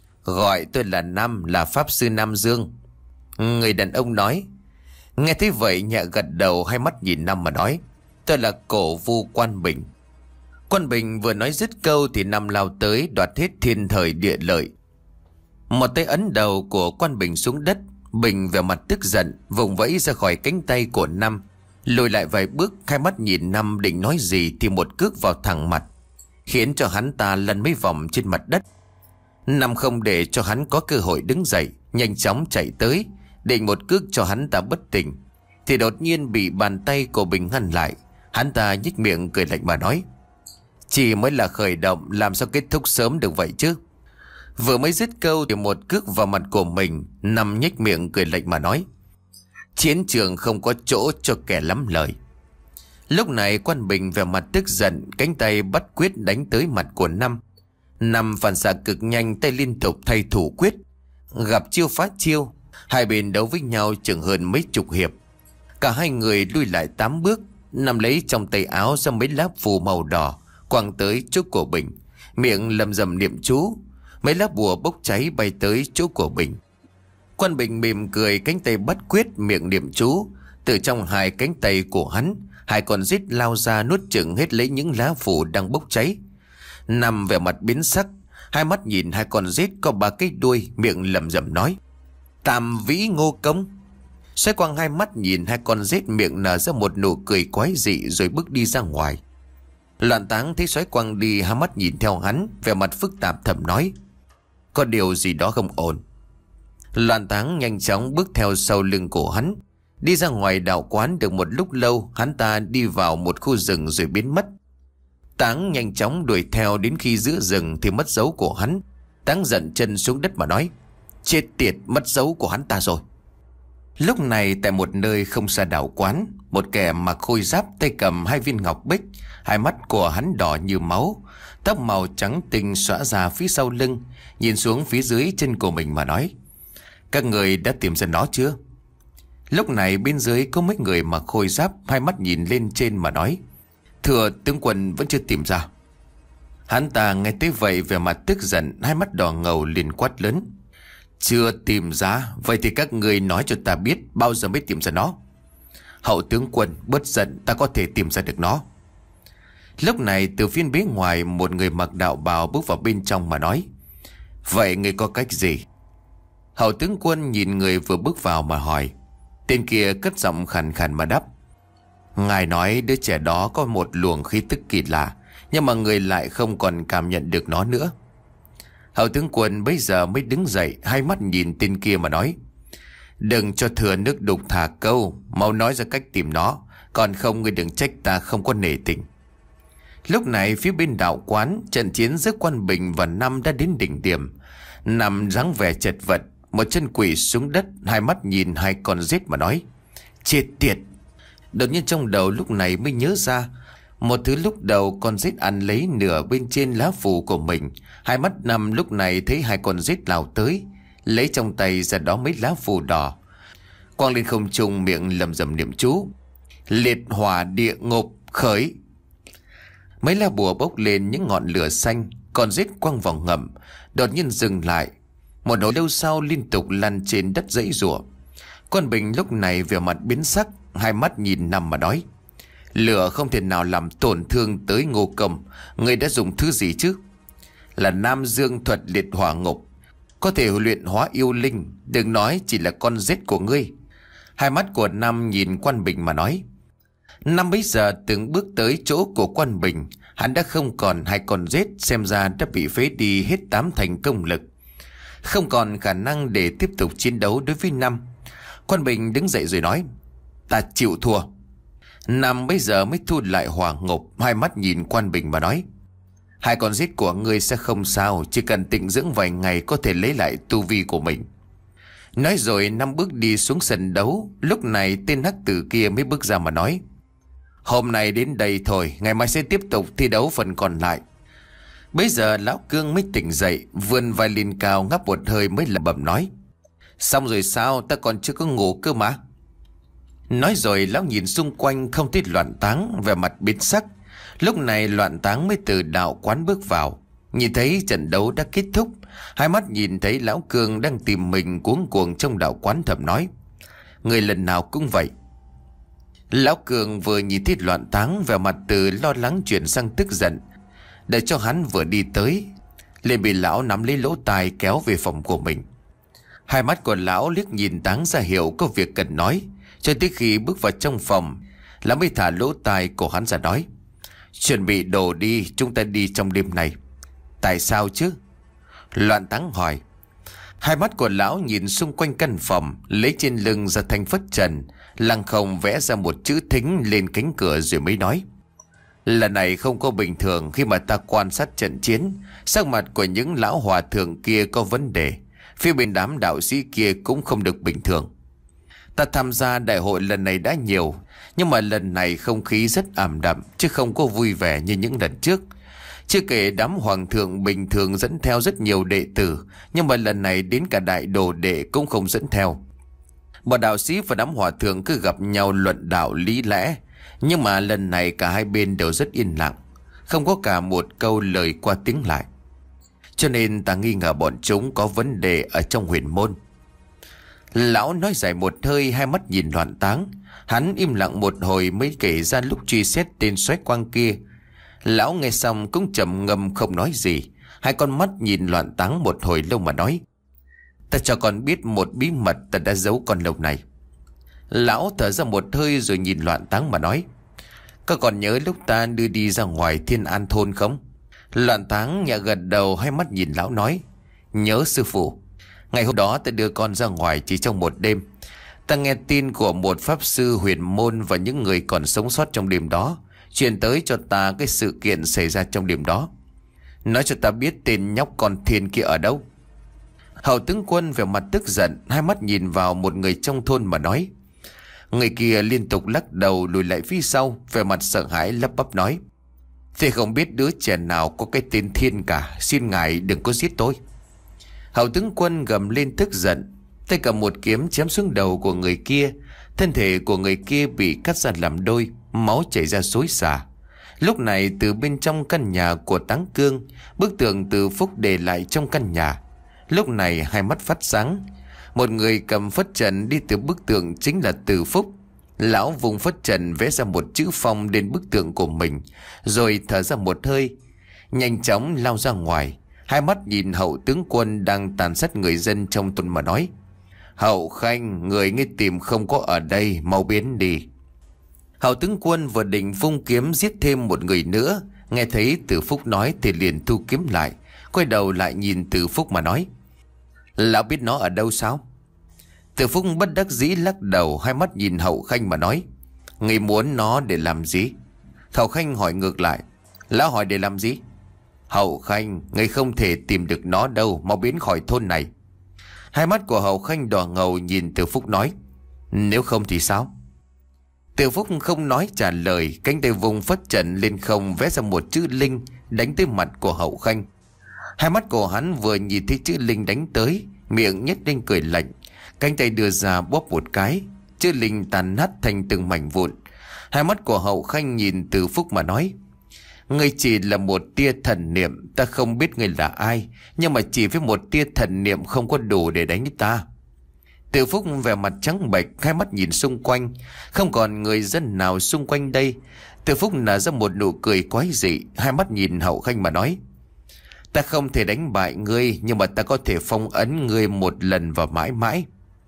Gọi tôi là Nam, là Pháp Sư Nam Dương. Người đàn ông nói. Nghe thấy vậy nhẹ gật đầu, hai mắt nhìn Nam mà nói: Tôi là Cổ Vu Quan Bình. Quan Bình vừa nói dứt câu thì Nam lao tới đoạt hết thiên thời địa lợi. Một tay ấn đầu của Quan Bình xuống đất. Bình vẻ mặt tức giận vùng vẫy ra khỏi cánh tay của Nam, lùi lại vài bước, hai mắt nhìn Nam định nói gì thì một cước vào thẳng mặt, khiến cho hắn ta lăn mấy vòng trên mặt đất. Nam không để cho hắn có cơ hội đứng dậy, nhanh chóng chạy tới định một cước cho hắn ta bất tỉnh, thì đột nhiên bị bàn tay của Bình ngăn lại. Hắn ta nhếch miệng cười lạnh mà nói: Chỉ mới là khởi động, làm sao kết thúc sớm được vậy chứ? Vừa mới dứt câu thì một cước vào mặt của mình. Nằm nhếch miệng cười lạnh mà nói: Chiến trường không có chỗ cho kẻ lắm lời. Lúc này Quan Bình vẻ mặt tức giận, cánh tay bắt quyết đánh tới mặt của Năm. Năm phản xạ cực nhanh, tay liên tục thay thủ quyết, gặp chiêu phá chiêu. Hai bên đấu với nhau chừng hơn mấy chục hiệp. Cả hai người lui lại tám bước. Năm lấy trong tay áo ra mấy lá phù màu đỏ, quăng tới chỗ của Bình, miệng lầm rầm niệm chú. Mấy lá bùa bốc cháy bay tới chỗ của Bình. Quan Bình mỉm cười, cánh tay bắt quyết, miệng niệm chú. Từ trong hai cánh tay của hắn, hai con rít lao ra nuốt chửng hết lấy những lá phù đang bốc cháy. Nằm vẻ mặt biến sắc, Hai mắt nhìn hai con rết có ba cái đuôi, miệng lẩm rẩm nói: Tam vĩ ngô công. Xoay quang hai mắt nhìn hai con rết, miệng nở ra một nụ cười quái dị rồi bước đi ra ngoài. Loạn Táng thấy Soái Quang đi, hai mắt nhìn theo hắn, vẻ mặt phức tạp thầm nói: Có điều gì đó không ổn. Loạn Táng nhanh chóng bước theo sau lưng của hắn. Đi ra ngoài đạo quán được một lúc lâu, hắn ta đi vào một khu rừng rồi biến mất. Táng nhanh chóng đuổi theo, đến khi giữa rừng thì mất dấu của hắn. Táng giận chân xuống đất mà nói: Chết tiệt, mất dấu của hắn ta rồi. Lúc này tại một nơi không xa đạo quán, một kẻ mặc khôi giáp, tay cầm hai viên ngọc bích. Hai mắt của hắn đỏ như máu, tóc màu trắng tinh xõa ra phía sau lưng, nhìn xuống phía dưới chân của mình mà nói: Các người đã tìm ra nó chưa? Lúc này bên dưới có mấy người mặc khôi giáp, hai mắt nhìn lên trên mà nói: Thưa tướng quân, vẫn chưa tìm ra. Hắn ta nghe tới vậy vẻ mặt tức giận, hai mắt đỏ ngầu liền quát lớn: Chưa tìm ra? Vậy thì các người nói cho ta biết bao giờ mới tìm ra nó. Hậu tướng quân bớt giận, ta có thể tìm ra được nó. Lúc này từ phía bên ngoài, một người mặc đạo bào bước vào bên trong mà nói: Vậy người có cách gì? Hậu tướng quân nhìn người vừa bước vào mà hỏi. Tên kia cất giọng khàn khàn mà đáp: Ngài nói đứa trẻ đó có một luồng khí tức kỳ lạ, nhưng mà người lại không còn cảm nhận được nó nữa. Hậu tướng quân bây giờ mới đứng dậy, hai mắt nhìn tên kia mà nói: Đừng cho thừa nước đục thả câu, mau nói ra cách tìm nó, còn không ngươi đừng trách ta không có nể tình. Lúc này phía bên đạo quán, trận chiến giữa Quan Bình và Năm đã đến đỉnh điểm. Năm dáng vẻ chật vật, một chân quỳ xuống đất, hai mắt nhìn hai con rết mà nói: Chết tiệt. Đột nhiên trong đầu lúc này mới nhớ ra một thứ lúc đầu con rết ăn lấy nửa bên trên lá phù của mình. Hai mắt Năm lúc này thấy hai con rết lao tới, lấy trong tay ra đó mấy lá phù đỏ, quăng lên không trung, miệng lầm rầm niệm chú: Liệt hỏa địa ngục khởi. Mấy lá bùa bốc lên những ngọn lửa xanh, con rết quăng vào ngầm, đột nhiên dừng lại. Một hồi lâu sau liên tục lăn trên đất giãy giụa. Quan Bình lúc này vẻ mặt biến sắc, hai mắt nhìn Năm mà nói: Lửa không thể nào làm tổn thương tới Ngô Công, người đã dùng thứ gì chứ? Là Nam Dương thuật liệt hỏa ngục, có thể luyện hóa yêu linh, đừng nói chỉ là con rết của ngươi. Hai mắt của Năm nhìn Quan Bình mà nói. Năm bấy giờ từng bước tới chỗ của Quan Bình, hắn đã không còn hai con rết, xem ra đã bị phế đi hết tám thành công lực, không còn khả năng để tiếp tục chiến đấu đối với Năm. Quan Bình đứng dậy rồi nói: Ta chịu thua. Năm bây giờ mới thu lại hỏa ngục, hai mắt nhìn Quan Bình mà nói: Hai con rết của ngươi sẽ không sao, chỉ cần tịnh dưỡng vài ngày có thể lấy lại tu vi của mình. Nói rồi Năm bước đi xuống sân đấu. Lúc này tên hắc tử kia mới bước ra mà nói: Hôm nay đến đây thôi, ngày mai sẽ tiếp tục thi đấu phần còn lại. Bây giờ lão Cương mới tỉnh dậy, vươn vai lên cao ngáp một hơi mới lẩm bẩm nói: Xong rồi sao, ta còn chưa có ngủ cơ mà. Nói rồi lão nhìn xung quanh không thấy Loạn Táng, vẻ mặt biến sắc. Lúc này Loạn Táng mới từ đạo quán bước vào, nhìn thấy trận đấu đã kết thúc, hai mắt nhìn thấy lão Cương đang tìm mình cuống cuồng trong đạo quán thầm nói: Người lần nào cũng vậy. Lão Cương vừa nhìn thấy Loạn Táng, vẻ mặt từ lo lắng chuyển sang tức giận. Để cho hắn vừa đi tới, liền bị lão nắm lấy lỗ tai kéo về phòng của mình. Hai mắt của lão liếc nhìn Táng ra hiệu có việc cần nói, cho tới khi bước vào trong phòng, lão mới thả lỗ tai của hắn ra nói: Chuẩn bị đồ đi, chúng ta đi trong đêm này. Tại sao chứ? Loạn Táng hỏi. Hai mắt của lão nhìn xung quanh căn phòng, lấy trên lưng ra thanh phất trần, lăng không vẽ ra một chữ thính lên cánh cửa rồi mới nói: Lần này không có bình thường. Khi mà ta quan sát trận chiến, sắc mặt của những lão hòa thượng kia có vấn đề, phía bên đám đạo sĩ kia cũng không được bình thường. Ta tham gia đại hội lần này đã nhiều, nhưng mà lần này không khí rất ảm đạm, chứ không có vui vẻ như những lần trước. Chưa kể đám hoàng thượng bình thường dẫn theo rất nhiều đệ tử, nhưng mà lần này đến cả đại đồ đệ cũng không dẫn theo. Bọn đạo sĩ và đám hòa thượng cứ gặp nhau luận đạo lý lẽ, nhưng mà lần này cả hai bên đều rất yên lặng, không có cả một câu lời qua tiếng lại. Cho nên ta nghi ngờ bọn chúng có vấn đề ở trong huyền môn. Lão nói dài một hơi, hai mắt nhìn Loạn Táng. Hắn im lặng một hồi mới kể ra lúc truy xét tên Soái Quang kia. Lão nghe xong cũng trầm ngâm không nói gì. Hai con mắt nhìn loạn táng một hồi lâu mà nói: "Ta cho con biết một bí mật ta đã giấu con lâu này." Lão thở ra một hơi rồi nhìn loạn táng mà nói: "Có còn nhớ lúc ta đưa đi ra ngoài Thiên An thôn không?" Loạn táng nhẹ gật đầu, hai mắt nhìn lão nói: "Nhớ sư phụ. Ngày hôm đó ta đưa con ra ngoài chỉ trong một đêm. Ta nghe tin của một pháp sư huyền môn và những người còn sống sót trong đêm đó truyền tới cho ta cái sự kiện xảy ra trong đêm đó. Nói cho ta biết tên nhóc con Thiên kia ở đâu." Hậu tướng quân vẻ mặt tức giận, hai mắt nhìn vào một người trong thôn mà nói. Người kia liên tục lắc đầu lùi lại phía sau, vẻ mặt sợ hãi lắp bắp nói: "Thế không biết đứa trẻ nào có cái tên Thiên cả, xin ngài đừng có giết tôi." Hậu tướng quân gầm lên tức giận, tay cầm một kiếm chém xuống đầu của người kia. Thân thể của người kia bị cắt ra làm đôi, máu chảy ra xối xả. Lúc này từ bên trong căn nhà của Táng Cương, bức tượng Từ Phúc để lại trong căn nhà lúc này hai mắt phát sáng. Một người cầm phất trần đi từ bức tượng chính là Từ Phúc. Lão vùng phất trần vẽ ra một chữ phong lên bức tượng của mình, rồi thở ra một hơi, nhanh chóng lao ra ngoài. Hai mắt nhìn hậu tướng quân đang tàn sát người dân trong thôn mà nói: "Hậu Khanh, người ngươi tìm không có ở đây, mau biến đi." Hậu tướng quân vừa định vung kiếm giết thêm một người nữa, nghe thấy Từ Phúc nói thì liền thu kiếm lại, quay đầu lại nhìn Từ Phúc mà nói: "Lão biết nó ở đâu sao?" Từ Phúc bất đắc dĩ lắc đầu, hai mắt nhìn Hậu Khanh mà nói: "Ngươi muốn nó để làm gì?" Hậu Khanh hỏi ngược lại: "Lão hỏi để làm gì?" "Hậu Khanh, ngươi không thể tìm được nó đâu, mau biến khỏi thôn này." Hai mắt của Hậu Khanh đỏ ngầu nhìn Từ Phúc nói: "Nếu không thì sao?" Từ Phúc không nói trả lời, cánh tay vùng phất trần lên không vẽ ra một chữ linh đánh tới mặt của Hậu Khanh. Hai mắt của hắn vừa nhìn thấy chữ linh đánh tới, miệng nhếch lên cười lạnh, cánh tay đưa ra bóp một cái, chữ linh tàn nát thành từng mảnh vụn. Hai mắt của Hậu Khanh nhìn Từ Phúc mà nói: "Ngươi chỉ là một tia thần niệm, ta không biết ngươi là ai, nhưng mà chỉ với một tia thần niệm không có đủ để đánh ta." Từ Phúc vẻ mặt trắng bệch, hai mắt nhìn xung quanh, không còn người dân nào xung quanh đây. Từ Phúc nở ra một nụ cười quái dị, hai mắt nhìn Hậu Khanh mà nói: "Ta không thể đánh bại ngươi, nhưng mà ta có thể phong ấn ngươi một lần và mãi mãi."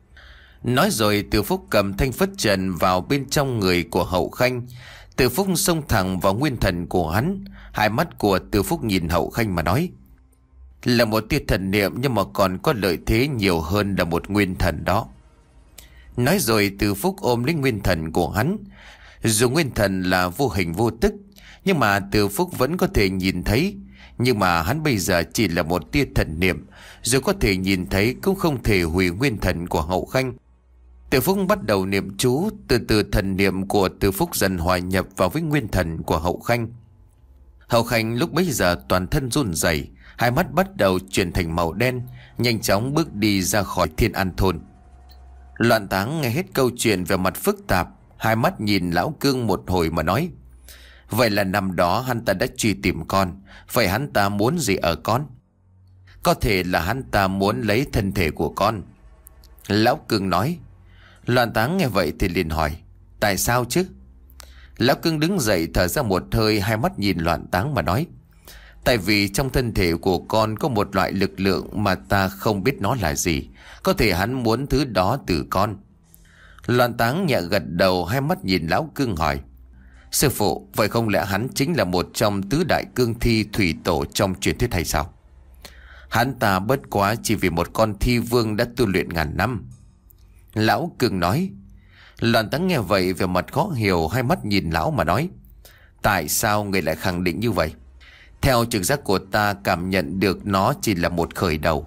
Nói rồi Từ Phúc cầm thanh phất trần vào bên trong người của Hậu Khanh. Từ Phúc xông thẳng vào nguyên thần của hắn. Hai mắt của Từ Phúc nhìn Hậu Khanh mà nói: "Là một tia thần niệm, nhưng mà còn có lợi thế nhiều hơn là một nguyên thần đó." Nói rồi Từ Phúc ôm lấy nguyên thần của hắn. Dù nguyên thần là vô hình vô tức, nhưng mà Từ Phúc vẫn có thể nhìn thấy. Nhưng mà hắn bây giờ chỉ là một tia thần niệm, dù có thể nhìn thấy cũng không thể hủy nguyên thần của Hậu Khanh. Từ Phúc bắt đầu niệm chú, từ từ thần niệm của Từ Phúc dần hòa nhập vào với nguyên thần của Hậu Khanh. Hậu Khanh lúc bấy giờ toàn thân run rẩy, hai mắt bắt đầu chuyển thành màu đen, nhanh chóng bước đi ra khỏi Thiên An thôn. Loạn Táng nghe hết câu chuyện về mặt phức tạp, hai mắt nhìn Lão Cương một hồi mà nói: "Vậy là năm đó hắn ta đã truy tìm con, vậy hắn ta muốn gì ở con?" "Có thể là hắn ta muốn lấy thân thể của con." Lão Cương nói. Loạn Táng nghe vậy thì liền hỏi: "Tại sao chứ?" Lão Cương đứng dậy thở ra một hơi, hai mắt nhìn Loạn Táng mà nói: "Tại vì trong thân thể của con có một loại lực lượng mà ta không biết nó là gì, có thể hắn muốn thứ đó từ con." Loạn Táng nhẹ gật đầu, hai mắt nhìn Lão Cương hỏi: "Sư phụ, vậy không lẽ hắn chính là một trong tứ đại cương thi thủy tổ trong truyền thuyết hay sao?" "Hắn ta bất quá chỉ vì một con thi vương đã tu luyện ngàn năm." Lão Cương nói. Loạn Táng nghe vậy về mặt khó hiểu, hai mắt nhìn lão mà nói: "Tại sao người lại khẳng định như vậy?" "Theo trực giác của ta cảm nhận được nó chỉ là một khởi đầu."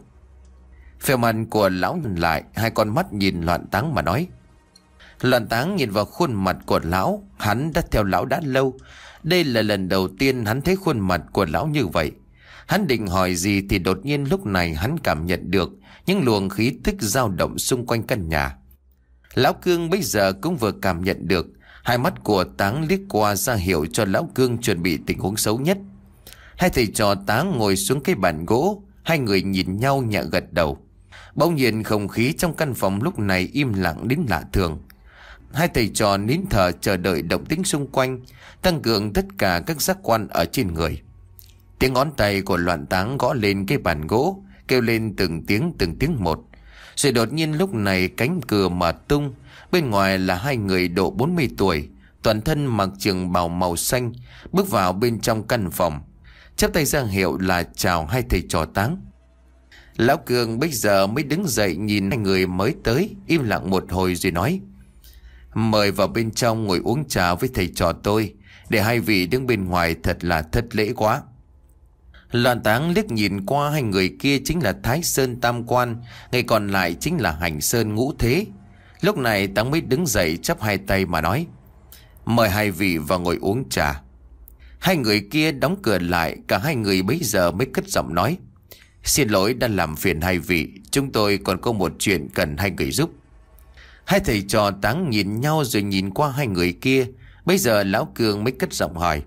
Vẻ mặt của lão nhìn lại, hai con mắt nhìn Loạn Táng mà nói. Loạn Táng nhìn vào khuôn mặt của lão, hắn đã theo lão đã lâu. Đây là lần đầu tiên hắn thấy khuôn mặt của lão như vậy. Hắn định hỏi gì thì đột nhiên lúc này hắn cảm nhận được những luồng khí tức dao động xung quanh căn nhà. Lão Cương bây giờ cũng vừa cảm nhận được. Hai mắt của Táng liếc qua ra hiệu cho Lão Cương chuẩn bị tình huống xấu nhất. Hai thầy trò Táng ngồi xuống cái bàn gỗ, hai người nhìn nhau nhẹ gật đầu. Bỗng nhiên không khí trong căn phòng lúc này im lặng đến lạ thường. Hai thầy trò nín thở chờ đợi động tĩnh xung quanh, tăng cường tất cả các giác quan ở trên người. Tiếng ngón tay của Loạn Táng gõ lên cái bàn gỗ, kêu lên từng tiếng từng tiếng một. Rồi đột nhiên lúc này cánh cửa mở tung. Bên ngoài là hai người độ bốn mươi tuổi, toàn thân mặc trường bào màu xanh, bước vào bên trong căn phòng, chắp tay ra hiệu là chào hai thầy trò Táng. Lão Cương bây giờ mới đứng dậy nhìn hai người mới tới, im lặng một hồi rồi nói: "Mời vào bên trong ngồi uống trà với thầy trò tôi, để hai vị đứng bên ngoài thật là thất lễ quá." Loạn Táng liếc nhìn qua hai người kia chính là Thái Sơn Tam Quan, người còn lại chính là Hành Sơn Ngũ Thế. Lúc này Táng mới đứng dậy chắp hai tay mà nói: "Mời hai vị vào ngồi uống trà." Hai người kia đóng cửa lại, cả hai người bấy giờ mới cất giọng nói: "Xin lỗi đã làm phiền hai vị, chúng tôi còn có một chuyện cần hai người giúp." Hai thầy trò Táng nhìn nhau rồi nhìn qua hai người kia. Bây giờ Lão Cương mới cất giọng hỏi: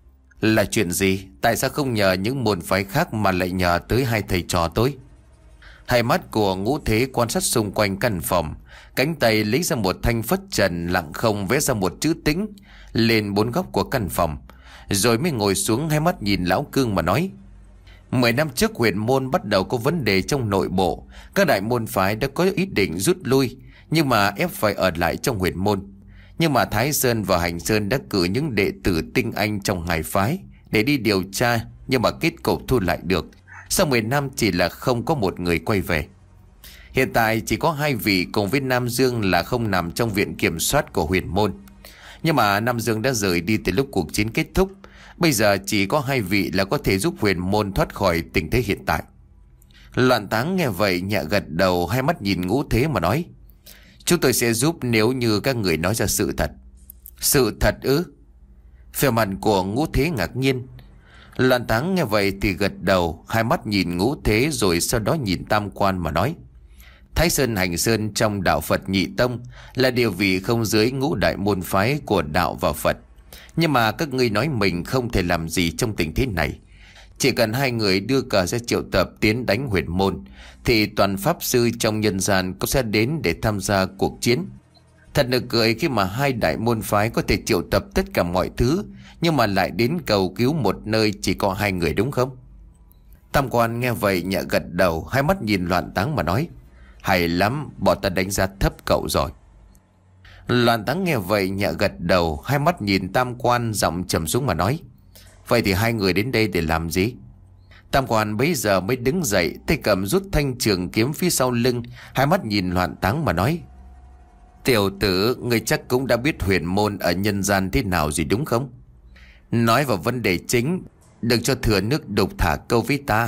"Là chuyện gì? Tại sao không nhờ những môn phái khác mà lại nhờ tới hai thầy trò tôi?" Hai mắt của Ngũ Thế quan sát xung quanh căn phòng, cánh tay lấy ra một thanh phất trần, lặng không vẽ ra một chữ Tĩnh lên bốn góc của căn phòng, rồi mới ngồi xuống, hai mắt nhìn Lão Cương mà nói: Mười năm trước huyền môn bắt đầu có vấn đề trong nội bộ, các đại môn phái đã có ý định rút lui, nhưng mà ép phải ở lại trong huyền môn. Nhưng mà Thái Sơn và Hành Sơn đã cử những đệ tử tinh anh trong hai phái để đi điều tra, nhưng mà kết cục thu lại được. Sau mười năm chỉ là không có một người quay về. Hiện tại chỉ có hai vị cùng với Nam Dương là không nằm trong viện kiểm soát của huyền môn. Nhưng mà Nam Dương đã rời đi từ lúc cuộc chiến kết thúc. Bây giờ chỉ có hai vị là có thể giúp huyền môn thoát khỏi tình thế hiện tại. Loạn Táng nghe vậy nhẹ gật đầu, hai mắt nhìn Ngũ Thế mà nói: Chúng tôi sẽ giúp nếu như các người nói ra sự thật. Sự thật ư? Vẻ mặt của Ngũ Thế ngạc nhiên. Loạn Táng nghe vậy thì gật đầu, hai mắt nhìn Ngũ Thế rồi sau đó nhìn Tam Quan mà nói: Thái Sơn Hành Sơn trong đạo Phật Nhị Tông là địa vị không dưới ngũ đại môn phái của đạo và Phật. Nhưng mà các ngươi nói mình không thể làm gì trong tình thế này. Chỉ cần hai người đưa cờ ra triệu tập tiến đánh huyền môn, thì toàn pháp sư trong nhân gian cũng sẽ đến để tham gia cuộc chiến. Thật nực cười khi mà hai đại môn phái có thể triệu tập tất cả mọi thứ, nhưng mà lại đến cầu cứu một nơi chỉ có hai người, đúng không? Tam Quan nghe vậy nhẹ gật đầu, hai mắt nhìn Loạn Táng mà nói: Hay lắm, bọn ta đánh giá thấp cậu rồi. Loạn Táng nghe vậy nhẹ gật đầu, hai mắt nhìn Tam Quan, giọng trầm xuống mà nói: Vậy thì hai người đến đây để làm gì? Tam Quan bấy giờ mới đứng dậy, tay cầm rút thanh trường kiếm phía sau lưng, hai mắt nhìn Loạn Táng mà nói: Tiểu tử, người chắc cũng đã biết huyền môn ở nhân gian thế nào rồi đúng không? Nói vào vấn đề chính, đừng cho thừa nước đục thả câu với ta.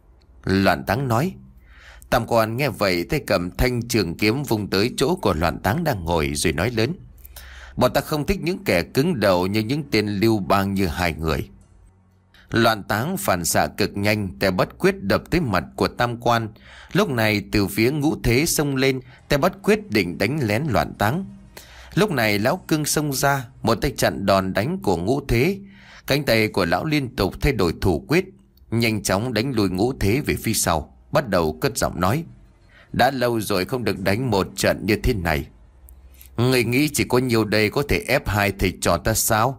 Loạn Táng nói. Tam Quan nghe vậy, tay cầm thanh trường kiếm vung tới chỗ của Loạn Táng đang ngồi rồi nói lớn: Bọn ta không thích những kẻ cứng đầu như những tên lưu bang như hai người. Loạn Táng phản xạ cực nhanh, tay bắt quyết đập tới mặt của Tam Quan. Lúc này từ phía Ngũ Thế xông lên, tay bắt quyết định đánh lén Loạn Táng. Lúc này Lão Cương xông ra, một tay chặn đòn đánh của Ngũ Thế. Cánh tay của lão liên tục thay đổi thủ quyết, nhanh chóng đánh lùi Ngũ Thế về phía sau, bắt đầu cất giọng nói: Đã lâu rồi không được đánh một trận như thế này. Người nghĩ chỉ có nhiều đây có thể ép hai thầy trò ta sao?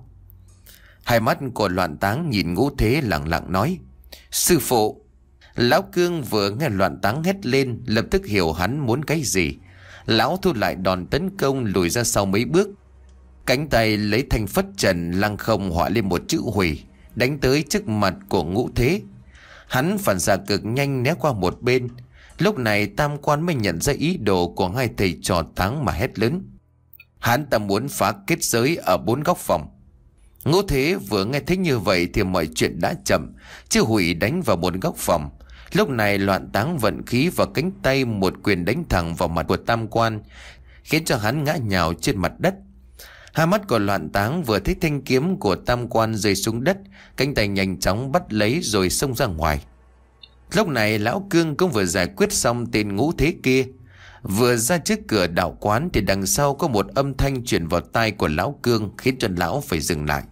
Hai mắt của Loạn Táng nhìn Ngũ Thế lặng lặng nói: Sư phụ. Lão Cương vừa nghe Loạn Táng hét lên, lập tức hiểu hắn muốn cái gì. Lão thu lại đòn tấn công, lùi ra sau mấy bước. Cánh tay lấy thanh phất trần lăng không họa lên một chữ hủy, đánh tới trước mặt của Ngũ Thế. Hắn phản xạ cực nhanh né qua một bên. Lúc này Tam Quan mới nhận ra ý đồ của hai thầy trò Táng mà hét lớn: Hắn ta muốn phá kết giới ở bốn góc phòng. Ngũ Thế vừa nghe thấy như vậy thì mọi chuyện đã chậm. Chữ hủy đánh vào một góc phòng. Lúc này Loạn Táng vận khí vào cánh tay, một quyền đánh thẳng vào mặt của Tam Quan, khiến cho hắn ngã nhào trên mặt đất. Hai mắt của Loạn Táng vừa thấy thanh kiếm của Tam Quan rơi xuống đất, cánh tay nhanh chóng bắt lấy rồi xông ra ngoài. Lúc này Lão Cương cũng vừa giải quyết xong tên Ngũ Thế kia. Vừa ra trước cửa đạo quán thì đằng sau có một âm thanh truyền vào tai của Lão Cương, khiến cho lão phải dừng lại.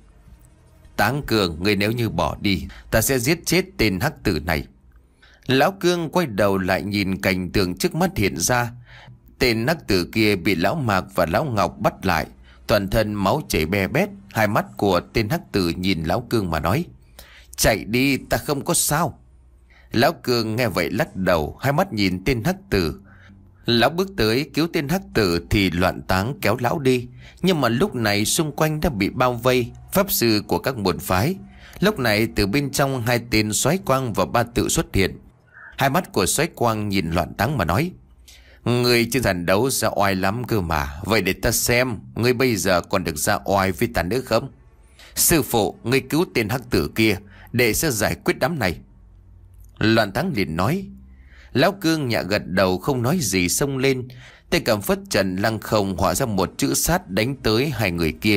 Táng Cường, người nếu như bỏ đi, ta sẽ giết chết tên hắc tử này. Lão Cương quay đầu lại nhìn cảnh tượng trước mắt hiện ra. Tên hắc tử kia bị Lão Mạc và Lão Ngọc bắt lại, toàn thân máu chảy be bét. Hai mắt của tên hắc tử nhìn Lão Cương mà nói: Chạy đi, ta không có sao. Lão Cương nghe vậy lắc đầu, hai mắt nhìn tên hắc tử. Lão bước tới cứu tên hắc tử thì Loạn Táng kéo lão đi. Nhưng mà lúc này xung quanh đã bị bao vây pháp sư của các môn phái. Lúc này từ bên trong hai tên Soái Quang và Ba Tự xuất hiện. Hai mắt của Soái Quang nhìn Loạn Táng mà nói: Người chưa thần đấu ra oai lắm cơ mà. Vậy để ta xem ngươi bây giờ còn được ra oai với ta nữa không? Sư phụ, ngươi cứu tên hắc tử kia để sẽ giải quyết đám này. Loạn Táng liền nói. Lão Cương nhẹ gật đầu không nói gì, xông lên, tay cầm phất trần lăng không hóa ra một chữ sát đánh tới hai người kia.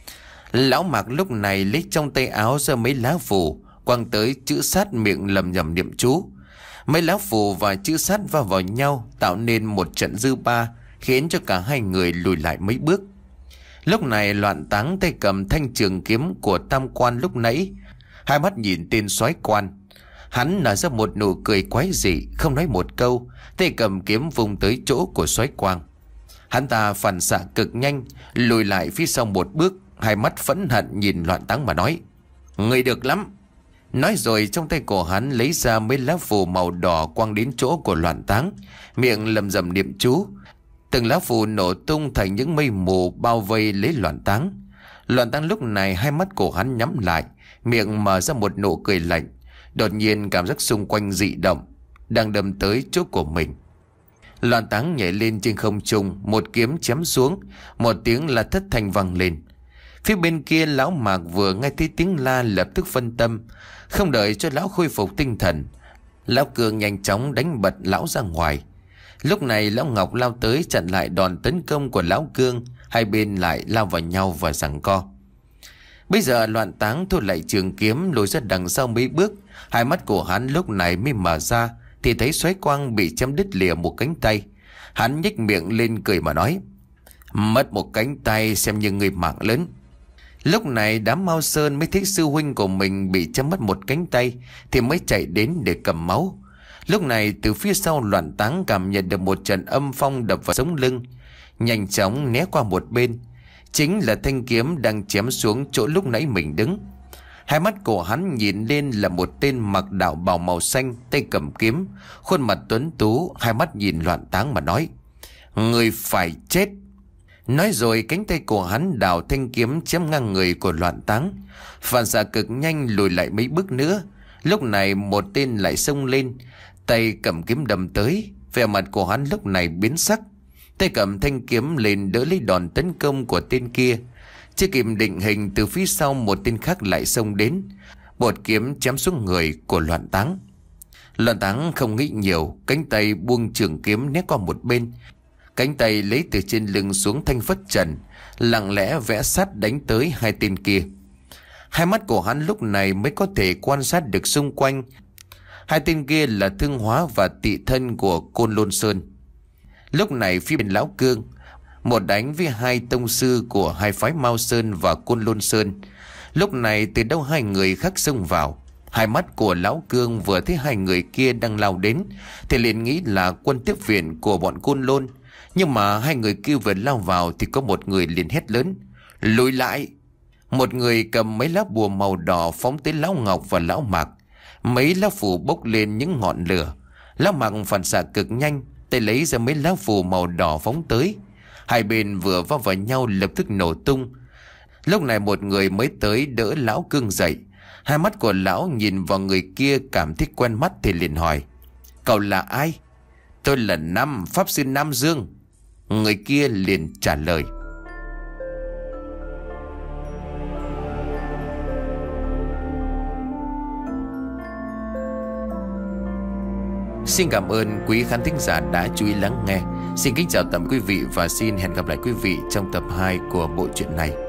Lão Mạc lúc này lấy trong tay áo ra mấy lá phù quăng tới chữ sát, miệng lầm nhầm niệm chú. Mấy lá phù và chữ sát va vào nhau tạo nên một trận dư ba, khiến cho cả hai người lùi lại mấy bước. Lúc này Loạn Táng tay cầm thanh trường kiếm của Tam Quan lúc nãy, hai mắt nhìn tên Soái Quan. Hắn nở ra một nụ cười quái dị, không nói một câu, tay cầm kiếm vùng tới chỗ của Soái Quang. Hắn ta phản xạ cực nhanh, lùi lại phía sau một bước, hai mắt phẫn hận nhìn Loạn Táng mà nói: Người được lắm. Nói rồi trong tay của hắn lấy ra mấy lá phù màu đỏ quăng đến chỗ của Loạn Táng, miệng lầm rầm niệm chú. Từng lá phù nổ tung thành những mây mù bao vây lấy Loạn Táng. Loạn Táng lúc này hai mắt của hắn nhắm lại, miệng mở ra một nụ cười lạnh. Đột nhiên cảm giác xung quanh dị động, đang đâm tới chỗ của mình. Loạn Táng nhảy lên trên không trung, một kiếm chém xuống, một tiếng là thất thanh vang lên. Phía bên kia lão Mạc vừa nghe thấy tiếng la lập tức phân tâm, không đợi cho lão khôi phục tinh thần, lão Cương nhanh chóng đánh bật lão ra ngoài. Lúc này lão Ngọc lao tới chặn lại đòn tấn công của lão Cương, hai bên lại lao vào nhau và giằng co. Bây giờ Loạn Táng thu lại trường kiếm, lùi ra đằng sau mấy bước. Hai mắt của hắn lúc này mới mở ra, thì thấy Soái Quang bị chém đứt lìa một cánh tay. Hắn nhếch miệng lên cười mà nói: Mất một cánh tay xem như người mạng lớn. Lúc này đám Mao Sơn mới thấy sư huynh của mình bị chém mất một cánh tay, thì mới chạy đến để cầm máu. Lúc này từ phía sau Loạn Táng cảm nhận được một trận âm phong đập vào sống lưng, nhanh chóng né qua một bên. Chính là thanh kiếm đang chém xuống chỗ lúc nãy mình đứng. Hai mắt của hắn nhìn lên là một tên mặc đạo bào màu xanh, tay cầm kiếm, khuôn mặt tuấn tú, hai mắt nhìn Loạn Táng mà nói: Người phải chết. Nói rồi cánh tay của hắn đào thanh kiếm chém ngang người của Loạn Táng, phản xạ cực nhanh lùi lại mấy bước nữa. Lúc này một tên lại xông lên, tay cầm kiếm đâm tới. Vẻ mặt của hắn lúc này biến sắc, tay cầm thanh kiếm lên đỡ lấy đòn tấn công của tên kia. Chưa kịp định hình, từ phía sau một tên khác lại xông đến, một kiếm chém xuống người của Loạn Táng. Loạn Táng không nghĩ nhiều, cánh tay buông trường kiếm né qua một bên, cánh tay lấy từ trên lưng xuống thanh phất trần, lặng lẽ vẽ sát đánh tới hai tên kia. Hai mắt của hắn lúc này mới có thể quan sát được xung quanh. Hai tên kia là Thương Hóa và Tị Thân của Côn Lôn Sơn. Lúc này phía bên lão Cương, một đánh với hai tông sư của hai phái Mao Sơn và Côn Lôn Sơn. Lúc này từ đâu hai người khác xông vào. Hai mắt của lão Cương vừa thấy hai người kia đang lao đến thì liền nghĩ là quân tiếp viện của bọn Côn Lôn. Nhưng mà hai người kia vừa lao vào thì có một người liền hét lớn: Lùi lại! Một người cầm mấy lá bùa màu đỏ phóng tới lão Ngọc và lão Mạc. Mấy lá phù bốc lên những ngọn lửa. Lão Mạc phản xạ cực nhanh, tay lấy ra mấy lá phù màu đỏ phóng tới. Hai bên vừa va vào nhau lập tức nổ tung. Lúc này một người mới tới đỡ lão Cương dậy. Hai mắt của lão nhìn vào người kia cảm thấy quen mắt thì liền hỏi: Cậu là ai? Tôi là Năm, Pháp Sư Nam Dương. Người kia liền trả lời. Xin cảm ơn quý khán thính giả đã chú ý lắng nghe. Xin kính chào tạm quý vị và xin hẹn gặp lại quý vị trong tập hai của bộ truyện này.